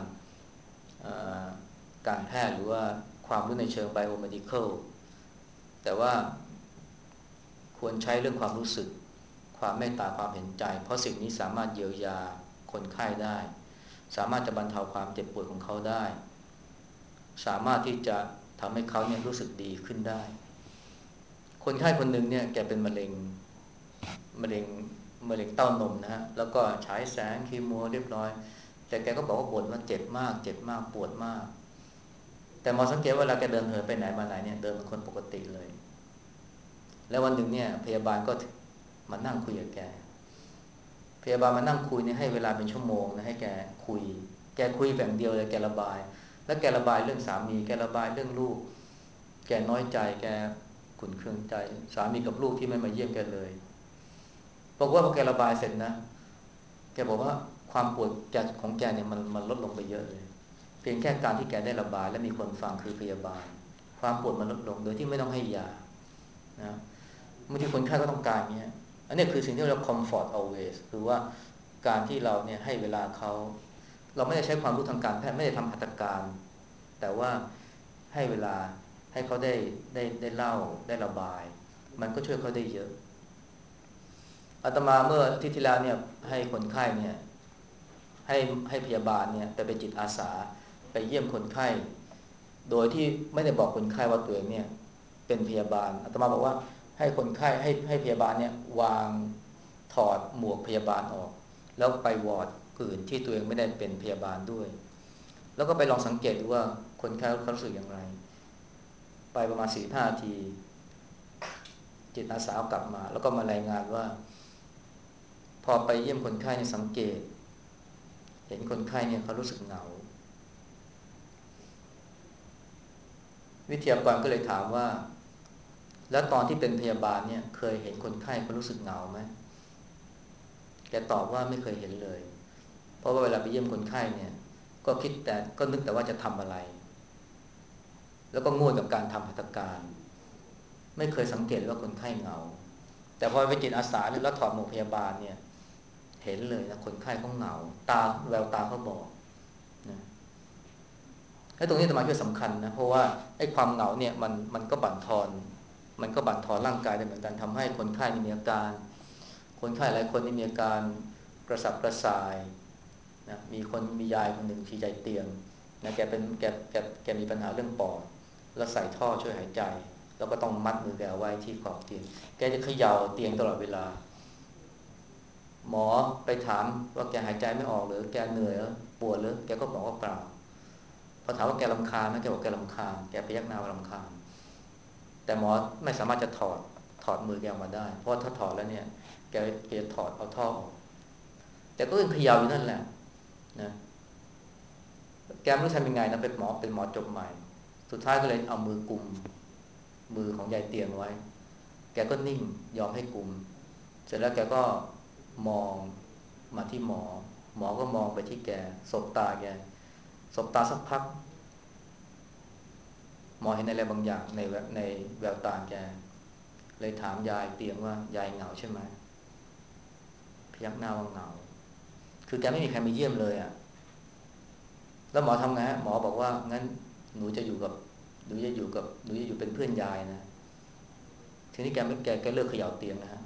การแพทย์หรือว่าความรู้ในเชิง biomedical แต่ว่าควรใช้เรื่องความรู้สึกความเมตตาความเห็นใจเพราะสิ่งนี้สามารถเยียวยาคนไข้ได้สามารถจะบรรเทาความเจ็บปวดของเขาได้สามารถที่จะทำให้เขาเนี่ยรู้สึกดีขึ้นได้คนไข้คนหนึ่งเนี่ยแกเป็นมะเร็งมะเร็งมะเร็งเต้านมนะฮะแล้วก็ฉายแสงคีโมเรียบร้อยแต่แกก็บอกว่าบ่นว่าเจ็บมากเจ็บมากปวดมากแต่หมอสังเกตว่าเวลาแกเดินเหินไปไหนมาไหนเนี่ยเดินเป็นคนปกติเลยแล้ววันหนึ่งเนี่ยพยาบาลก็มานั่งคุยกับแกพยาบาลมานั่งคุยเนี่ยให้เวลาเป็นชั่วโมงนะให้แกคุยแกคุยแบบเดียวเลยแกระบายแล้วแกระบายเรื่องสามีแกระบายเรื่องลูกแกน้อยใจแกขุ่นเคืองใจสามีกับลูกที่ไม่มาเยี่ยมแกเลยบอกว่าพอแกระบายเสร็จนะแกบอกว่าความปวดแกของแกเนี่ยมันมันลดลงไปเยอะเลยเพียงแค่การที่แกได้ระบายและมีคนฟังคือพยาบาลความปวดมันลดลงโดยที่ไม่ต้องให้ยานะบางทีคนไข้ก็ต้องการเงี้ยอันนี้คือสิ่งที่เรา comfort always คือว่าการที่เราเนี่ยให้เวลาเขาเราไม่ได้ใช้ความรู้ทางการแพทย์ไม่ได้ทำหัตถการแต่ว่าให้เวลาให้เขาได้ได้ได้เล่าได้ระบายมันก็ช่วยเขาได้เยอะอาตมาเมื่ออาทิตย์ที่แล้วเนี่ยให้คนไข้เนี่ยให้ให้พยาบาลเนี่ยไปเป็นจิตอาสาไปเยี่ยมคนไข้โดยที่ไม่ได้บอกคนไข้ว่าตัวเองเนี่ยเป็นพยาบาลอาตมาบอกว่าให้คนไข้ให้ให้พยาบาลเนี่ยวางถอดหมวกพยาบาลออกแล้วไปวอร์ดอื่นที่ตัวเองไม่ได้เป็นพยาบาลด้วยแล้วก็ไปลองสังเกตดูว่าคนไข้เขารู้สึกอย่างไรไปประมาณสี่ห้านาทีจิตอาสากลับมาแล้วก็มารายงานว่าพอไปเยี่ยมคนไข้ในสังเกตเห็นคนไข้เนี่ยเขารู้สึกเหงาวิทยากรก็เลยถามว่าแล้วตอนที่เป็นพยาบาลเนี่ยเคยเห็นคนไข้เขารู้สึกเหงาไหมแกตอบว่าไม่เคยเห็นเลยเพราะว่าเวลาไปเยี่ยมคนไข้เนี่ยก็คิดแต่ก็นึกแต่ว่าจะทำอะไรแล้วก็ง่วนกับการทำหัตถการไม่เคยสังเกตว่าคนไข้เหงาแต่พอไปจิตอาสาเนี่ยแล้วถอดหมวกพยาบาลเนี่ยเห็นเลยนะคนไข้เขาเหงาตาแววตาเขาบอกนะและตรงนี้สมาธิสำคัญนะเพราะว่าไอ้ความเหงาเนี่ยมันมันก็บั่นทอนมันก็บั่นทอนร่างกายได้เหมือนกันทำให้คนไข้มีอาการคนไข้หลายคนมีอาการกระสับกระส่ายนะมีคนมียายคนหนึ่งที่ใจเตียงนะแกเป็นแกแกแกมีปัญหาเรื่องปอดแล้วใส่ท่อช่วยหายใจแล้วก็ต้องมัดมือแกไว้ที่ขอบเตียงแกจะเขย่าเตียงตลอดเวลาหมอไปถามว่าแกหายใจไม่ออกหรือแกเหนื่อยหรือปวดหรือแกก็บอกว่าเปล่าพอถามว่าแกรำคาญไหมแกบอกแกรำคาญแกพยักหน้าว่ารำคาญแต่หมอไม่สามารถจะถอดถอดมือแกออกมาได้เพราะถ้าถอดแล้วเนี่ยแกจะถอดเอาท่อออกแต่ก็ยังเขย่าอยู่นั่นแหละนะแกไม่รู้ทำยังไงนะเป็นหมอเป็นหมอจบใหม่สุดท้ายก็เลยเอามือกุมมือของยายเตียงไว้แกก็นิ่งยอมให้กุมเสร็จแล้วแกก็มองมาที่หมอหมอก็มองไปที่แกสบตาแกสบตาสักพักหมอเห็นอะไรบางอย่างในแวในแววตาแกเลยถามยายเตียงว่ายายเหงาใช่ไหมพยักหน้าว่าเหงาคือแกไม่มีใครมาเยี่ยมเลยอ่ะแล้วหมอทำไงฮะหมอบอกว่างั้นหนูจะอยู่กับหนูจะอยู่กับหนูจะอยู่เป็นเพื่อนยายนะทีนี้แกไม่แกแกเลิกเขย่าเตียงนะฮะ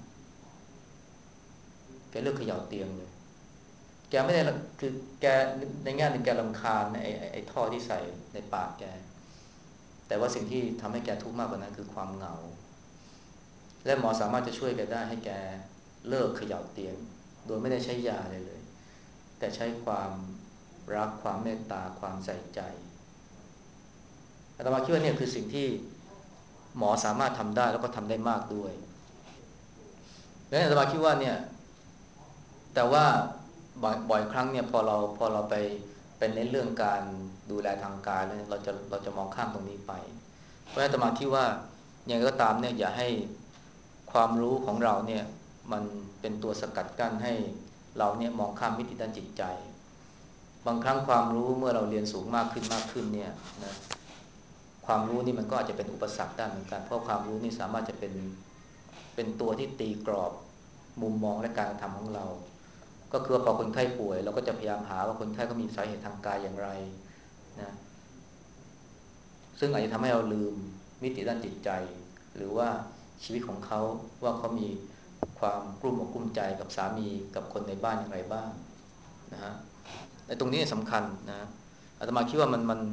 แกเลิกเขย่าเตียงเลยแกไม่ได้คือแกในแง่หนึ่งแกรำคาญไอ้ไอ้ไอ้ท่อที่ใส่ในปากแกแต่ว่าสิ่งที่ทำให้แกทุกข์มากกว่านั้นคือความเหงาและหมอสามารถจะช่วยแกได้ให้แกเลิกเขย่าเตียงโดยไม่ได้ใช้ยาเลยเลยแต่ใช้ความรักความเมตตาความใส่ใจอาตมาคิดว่าเนี่ยคือสิ่งที่หมอสามารถทำได้แล้วก็ทำได้มากด้วยและอาตมาคิดว่าเนี่ยแต่ว่าบ่อยบ่อยครั้งเนี่ยพอเราพอเราไปเป็นในเรื่องการดูแลทางกายแล้วเราจะเราจะมองข้ามตรงนี้ไปเพราะฉะนั้นอาตมาคิดว่าอย่างไรก็ตามเนี่ยอย่าให้ความรู้ของเราเนี่ยมันเป็นตัวสกัดกั้นให้เราเนี่ยมองข้ามมิติด้านจิตใจบางครั้งความรู้เมื่อเราเรียนสูงมากขึ้นมากขึ้นเนี่ยนะความรู้นี่มันก็อาจจะเป็นอุปสรรคได้เหมือนกันเพราะความรู้นี่สามารถจะเป็นเป็นตัวที่ตีกรอบมุมมองและการกระทำของเราก็คือพอคนไข้ป่วยเราก็จะพยายามหาว่าคนไข้เขามีสาเหตุทางกายอย่างไรนะซึ่งอาจจะทำให้เราลืมมิติด้านจิตใจหรือว่าชีวิตของเขาว่าเขามีความกลุ้มอกกลุ้มใจกับสามีกับคนในบ้านอย่างไรบ้างนะฮะในตรงนี้สำคัญนะอาตมาคิดว่ามันมัน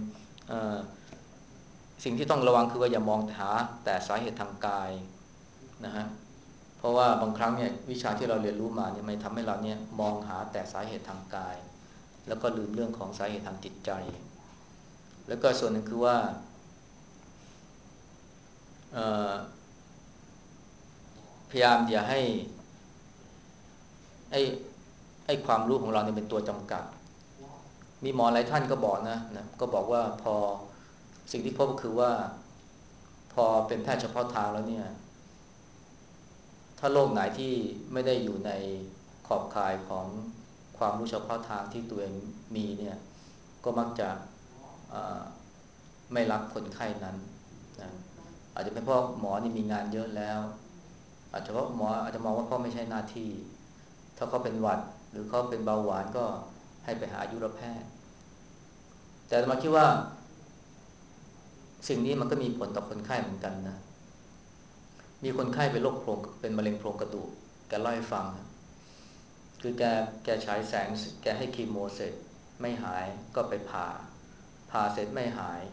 สิ่งที่ต้องระวังคือว่าอย่ามองหาแต่สาเหตุทางกายนะฮะเพราะว่าบางครั้งเนี่ยวิชาที่เราเรียนรู้มาเนี่ยมันทำให้เราเนี่ยมองหาแต่สาเหตุทางกายแล้วก็ลืมเรื่องของสาเหตุทางจิตใจแล้วก็ส่วนหนึ่งคือว่าพยายามอย่าให้ไอ้ให้ความรู้ของเราเนี่ยเป็นตัวจำกัดมีหมอหลายท่านก็บอกนะนะก็บอกว่าพอสิ่งที่พบก็คือว่าพอเป็นแพทย์เฉพาะทางแล้วเนี่ยถ้าโรคไหนที่ไม่ได้อยู่ในขอบข่ายของความรู้เฉพาะทางที่ตัวเองมีเนี่ยก็มักจะไม่รับคนไข้นั้นนะอาจจะเป็นเพราะหมอนี่มีงานเยอะแล้วอาจจะเพราะหมออาจจะมองว่าเพราะไม่ใช่หน้าที่ถ้าเขาเป็นหวัดหรือเขาเป็นเบาหวานก็ให้ไปหาอายุรแพทย์แต่มาคิดว่าสิ่งนี้มันก็มีผลต่อคนไข้เหมือนกันนะมีคนไข้เป็นโรคโพรงเป็นมะเร็งโพรงกระดูกแกเล่าให้ฟังคือแกแกฉายแสงแกให้คีโมเสร็จไม่หายก็ไปผ่าผ่าเสร็จไม่หาย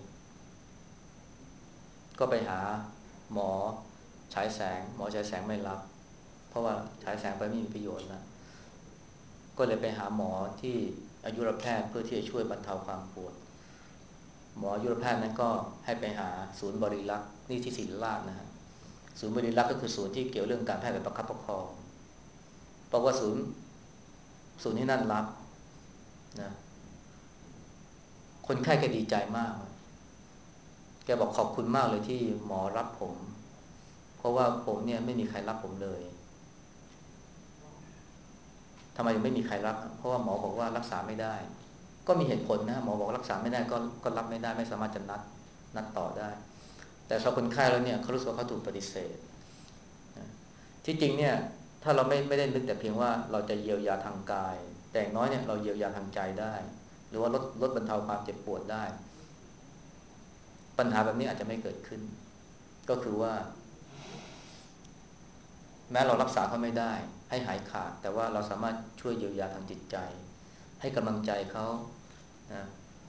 ก็ไปหาหมอฉายแสงหมอฉายแสงไม่รับเพราะว่าฉายแสงไปไม่มีประโยชน์แล้วก็เลยไปหาหมอที่อายุรแพทย์เพื่อที่จะช่วยบรรเทาความปวดหมออายุรแพทย์นั้นก็ให้ไปหาศูนย์บริรักษ์นี่ที่ศิริราชนะฮะศูนย์บริรักษ์ก็คือศูนย์ที่เกี่ยวเรื่องการแพทย์แบบประคับประคองบอกว่าศูนย์ศูนย์ที่นั่นรับนะคนไข้แกดีใจมากแกบอกขอบคุณมากเลยที่หมอรับผมเพราะว่าผมเนี่ยไม่มีใครรับผมเลยทำไมถึงไม่มีใครรับเพราะว่าหมอบอกว่ารักษาไม่ได้ก็มีเหตุผลนะหมอบอกรักษาไม่ได้ก็ก็รับไม่ได้ไม่สามารถจะนัดนัดต่อได้แต่สำหรับคนไข้แล้วเนี่ยเขารู้สึกว่าเขาถูกปฏิเสธที่จริงเนี่ยถ้าเราไม่ไม่ได้นึกแต่เพียงว่าเราจะเยียวยาทางกายแต่อย่างน้อยเนี่ยเราเยียวยาทางใจได้หรือว่าลดลดบรรเทาความเจ็บปวดได้ปัญหาแบบนี้อาจจะไม่เกิดขึ้นก็คือว่าแม้เรารักษาเขาไม่ได้ให้หายขาดแต่ว่าเราสามารถช่วยเยียวยาทางจิตใจให้กำลังใจเขานะ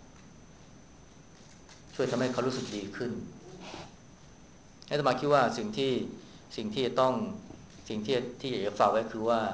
ช่วยทำให้เขารู้สึกดีขึ้นอาตมาคิดว่าสิ่งที่สิ่งที่จะต้องสิ่งที่ที่อยากจะฝากไว้คือว่า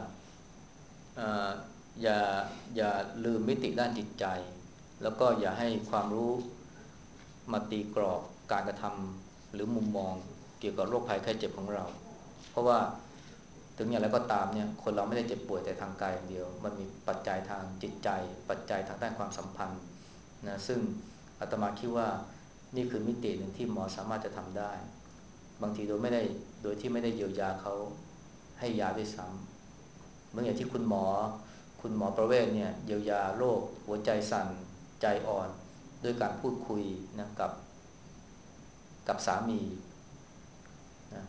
อย่าอย่าลืมมิติด้านจิตใจแล้วก็อย่าให้ความรู้มาตีกรอบการกระทำหรือมุมมองเกี่ยวกับโรคภัยไข้เจ็บของเราเพราะว่าถึงอย่างไรก็ตามเนี่ยคนเราไม่ได้เจ็บป่วยแต่ทางกายอย่างเดียวมันมีปัจจัยทางจิตใจปัจจัยทางด้านความสัมพันธ์นะซึ่งอาตมาคิดว่านี่คือมิติหนึ่งที่หมอสามารถจะทำได้บางทีโดยไม่ได้โดยที่ไม่ได้เยียวยาเขาให้ยาด้วยซ้ำเหมือนอย่างที่คุณหมอคุณหมอประเวศเนี่ยเยียวยาโรคหัวใจสั่นใจอ่อนด้วยการพูดคุยนะกับกับสามีนะ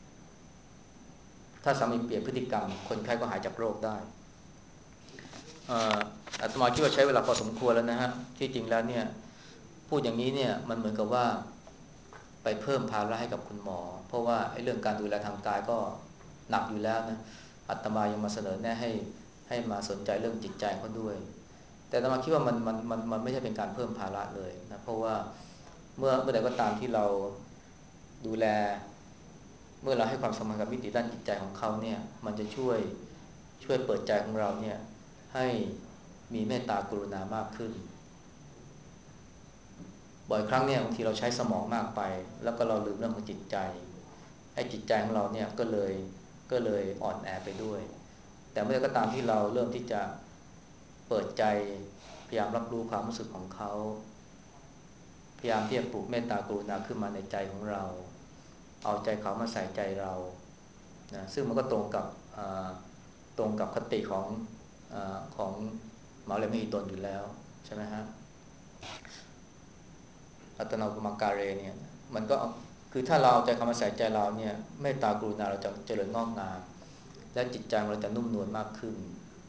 ถ้าสามีเปลี่ยนพฤติกรรมคนไข้ก็หายจากโรคได้อาตมาคิดว่าใช้เวลาพอสมควรแล้วนะฮะที่จริงแล้วเนี่ยพูดอย่างนี้เนี่ยมันเหมือนกับว่าไปเพิ่มภาระให้กับคุณหมอเพราะว่าไอ้เรื่องการดูแลทางกายก็หนักอยู่แล้วนะอาตมายังมาเสนอแนะให้ให้มาสนใจเรื่องจิตใจเขาด้วยแต่อาตมาคิดว่ามันมันมันมันไม่ใช่เป็นการเพิ่มภาระเลยนะเพราะว่าเมื่อเมื่อใดก็ตามที่เราดูแลเมื่อเราให้ความสำคัญกับมิติด้านจิตใจของเขาเนี่ยมันจะช่วยช่วยเปิดใจของเราเนี่ยให้มีเมตตากรุณามากขึ้นบ่อยครั้งเนี่ยบางทีเราใช้สมองมากไปแล้วก็เราลืมเรื่องของจิตใจให้จิตใจของเราเนี่ยก็เลยก็เลยอ่อนแอไปด้วยแต่เมื่อก็ตามที่เราเริ่มที่จะเปิดใจพยายามรับรู้ความรู้สึกของเขาพยายามที่จะปลูกเมตตากรุณาขึ้นมาในใจของเราเอาใจเขามาใส่ใจเรานะซึ่งมันก็ตรงกับตรงกับคติของของมหาเลมหิดลอยู่แล้วใช่ไหมฮะอัตโนมัติการเรเนี่ยมันก็คือถ้าเราเอาใจเขามาใส่ใจเราเนี่ยเมตตากรุณาเราจะเจริญงอกงามและจิตใจเราจะนุ่มนวลมากขึ้น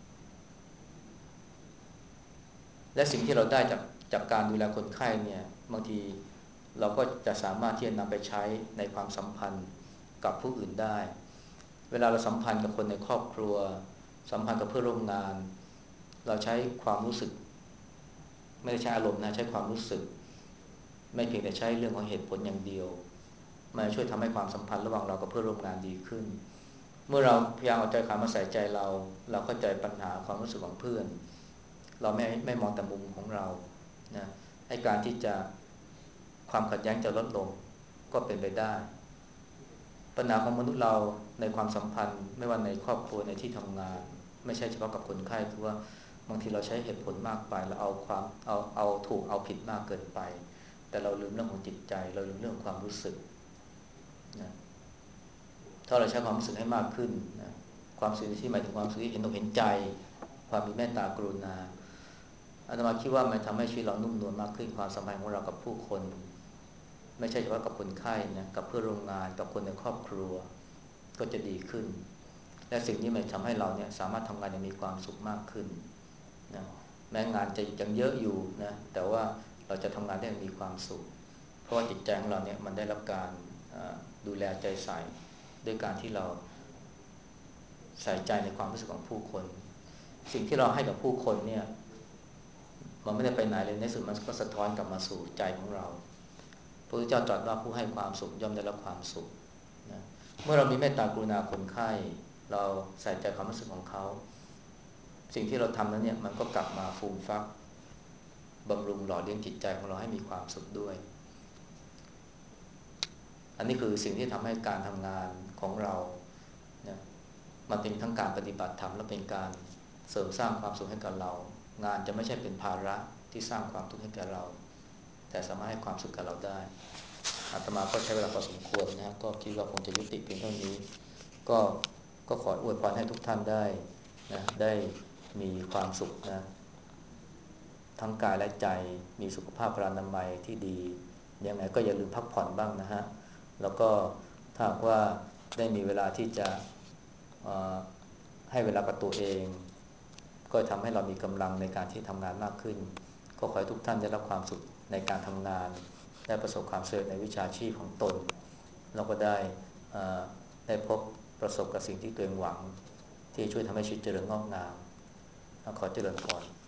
และสิ่งที่เราได้จากจากการดูแลคนไข้เนี่ยบางทีเราก็จะสามารถที่จะนำไปใช้ในความสัมพันธ์กับผู้อื่นได้เวลาเราสัมพันธ์กับคนในครอบครัวสัมพันธ์กับเพื่อนร่วมงานเราใช้ความรู้สึกไม่ได้ใช้อารมณ์นะใช้ความรู้สึกไม่เพียงแต่ใช้เรื่องของเหตุผลอย่างเดียวมาช่วยทำให้ความสัมพันธ์ระหว่างเรากับเพื่อนร่วมงานดีขึ้นเมื่อเราพยายามเอาใจเขามาใส่ใจเราเราเข้าใจปัญหาความรู้สึกของเพื่อนเราไม่ไม่มองแต่มุมของเรานะให้การที่จะความขัดแย้งจะลดลงก็เป็นไปได้ปัญหาของมนุษย์เราในความสัมพันธ์ไม่ว่าในครอบครัวในที่ทำงานไม่ใช่เฉพาะกับคนไข้คือว่าบางทีเราใช้เหตุผลมากไปเราเอาความเอาเอาถูกเอาผิดมากเกินไปแต่เราลืมเรื่องของจิตใจเราลืมเรื่องความรู้สึกนะถ้าเราใช้ความรู้สึกให้มากขึ้นนะความรู้สึกที่หมายถึงความรู้สึกที่เห็นอกเห็นใจความมีเมตตากรุณาอาตมาคิดว่ามันทำให้ชีวิตเรานุ่มนวลมากขึ้นความสัมพันธ์ของเรากับผู้คนไม่ใช่เฉพาะกับคนไข้นะกับเพื่อนร่วมงานกับคนในครอบครัวก็จะดีขึ้นและสิ่งนี้มันทำให้เราเนี่ยสามารถทำงานอย่างมีความสุขมากขึ้นนะแม้งานจะยังเยอะอยู่นะแต่ว่าเราจะทำงานได้อย่างมีความสุขเพราะว่าจิตใจของเราเนี่ยมันได้รับการดูแลใจใส่ด้วยการที่เราใส่ใจในความรู้สึกของผู้คนสิ่งที่เราให้กับผู้คนเนี่ยมันไม่ได้ไปไหนเลยในสุดมันก็สะท้อนกลับมาสู่ใจของเราพระพุทธเจ้าตรัสว่าผู้ให้ความสุขย่อมได้รับความสุขนะเมื่อเรามีเมตตากรุณาคนไข้เราใส่ใจความรู้สึกของเขาสิ่งที่เราทำนั้นเนี่ยมันก็กลับมาฟูมฟักบำรุงหล่อเลี้ยงจิตใจของเราให้มีความสุขด้วยอันนี้คือสิ่งที่ทำให้การทำงานของเรานะมันเป็นทั้งการปฏิบัติธรรมและเป็นการเสริมสร้างความสุขให้กับเรางานจะไม่ใช่เป็นภาระที่สร้างความทุกข์ให้แก่เราแต่สามารถให้ความสุขกับเราได้อาตมาก็ใช้เวลาพอสมควรนะครับก็คิดว่าคงจะยุติเพียงเท่านี้ก็ก็ขออวยพรให้ทุกท่านได้นะได้มีความสุขนะทั้งกายและใจมีสุขภาพพลานามัยที่ดียังไงก็อย่าลืมพักผ่อนบ้างนะฮะแล้วก็ถ้าว่าได้มีเวลาที่จะให้เวลากับตัวเองก็ทำให้เรามีกำลังในการที่ทำงานมากขึ้นก็ขอให้ทุกท่านได้รับความสุขในการทำงานได้ประสบความสำเร็จในวิชาชีพของตนแล้วก็ได้ได้พบประสบกับสิ่งที่ตัวเองหวังที่ช่วยทำให้ชีวิตเจริญงอกงามขอเจริญพร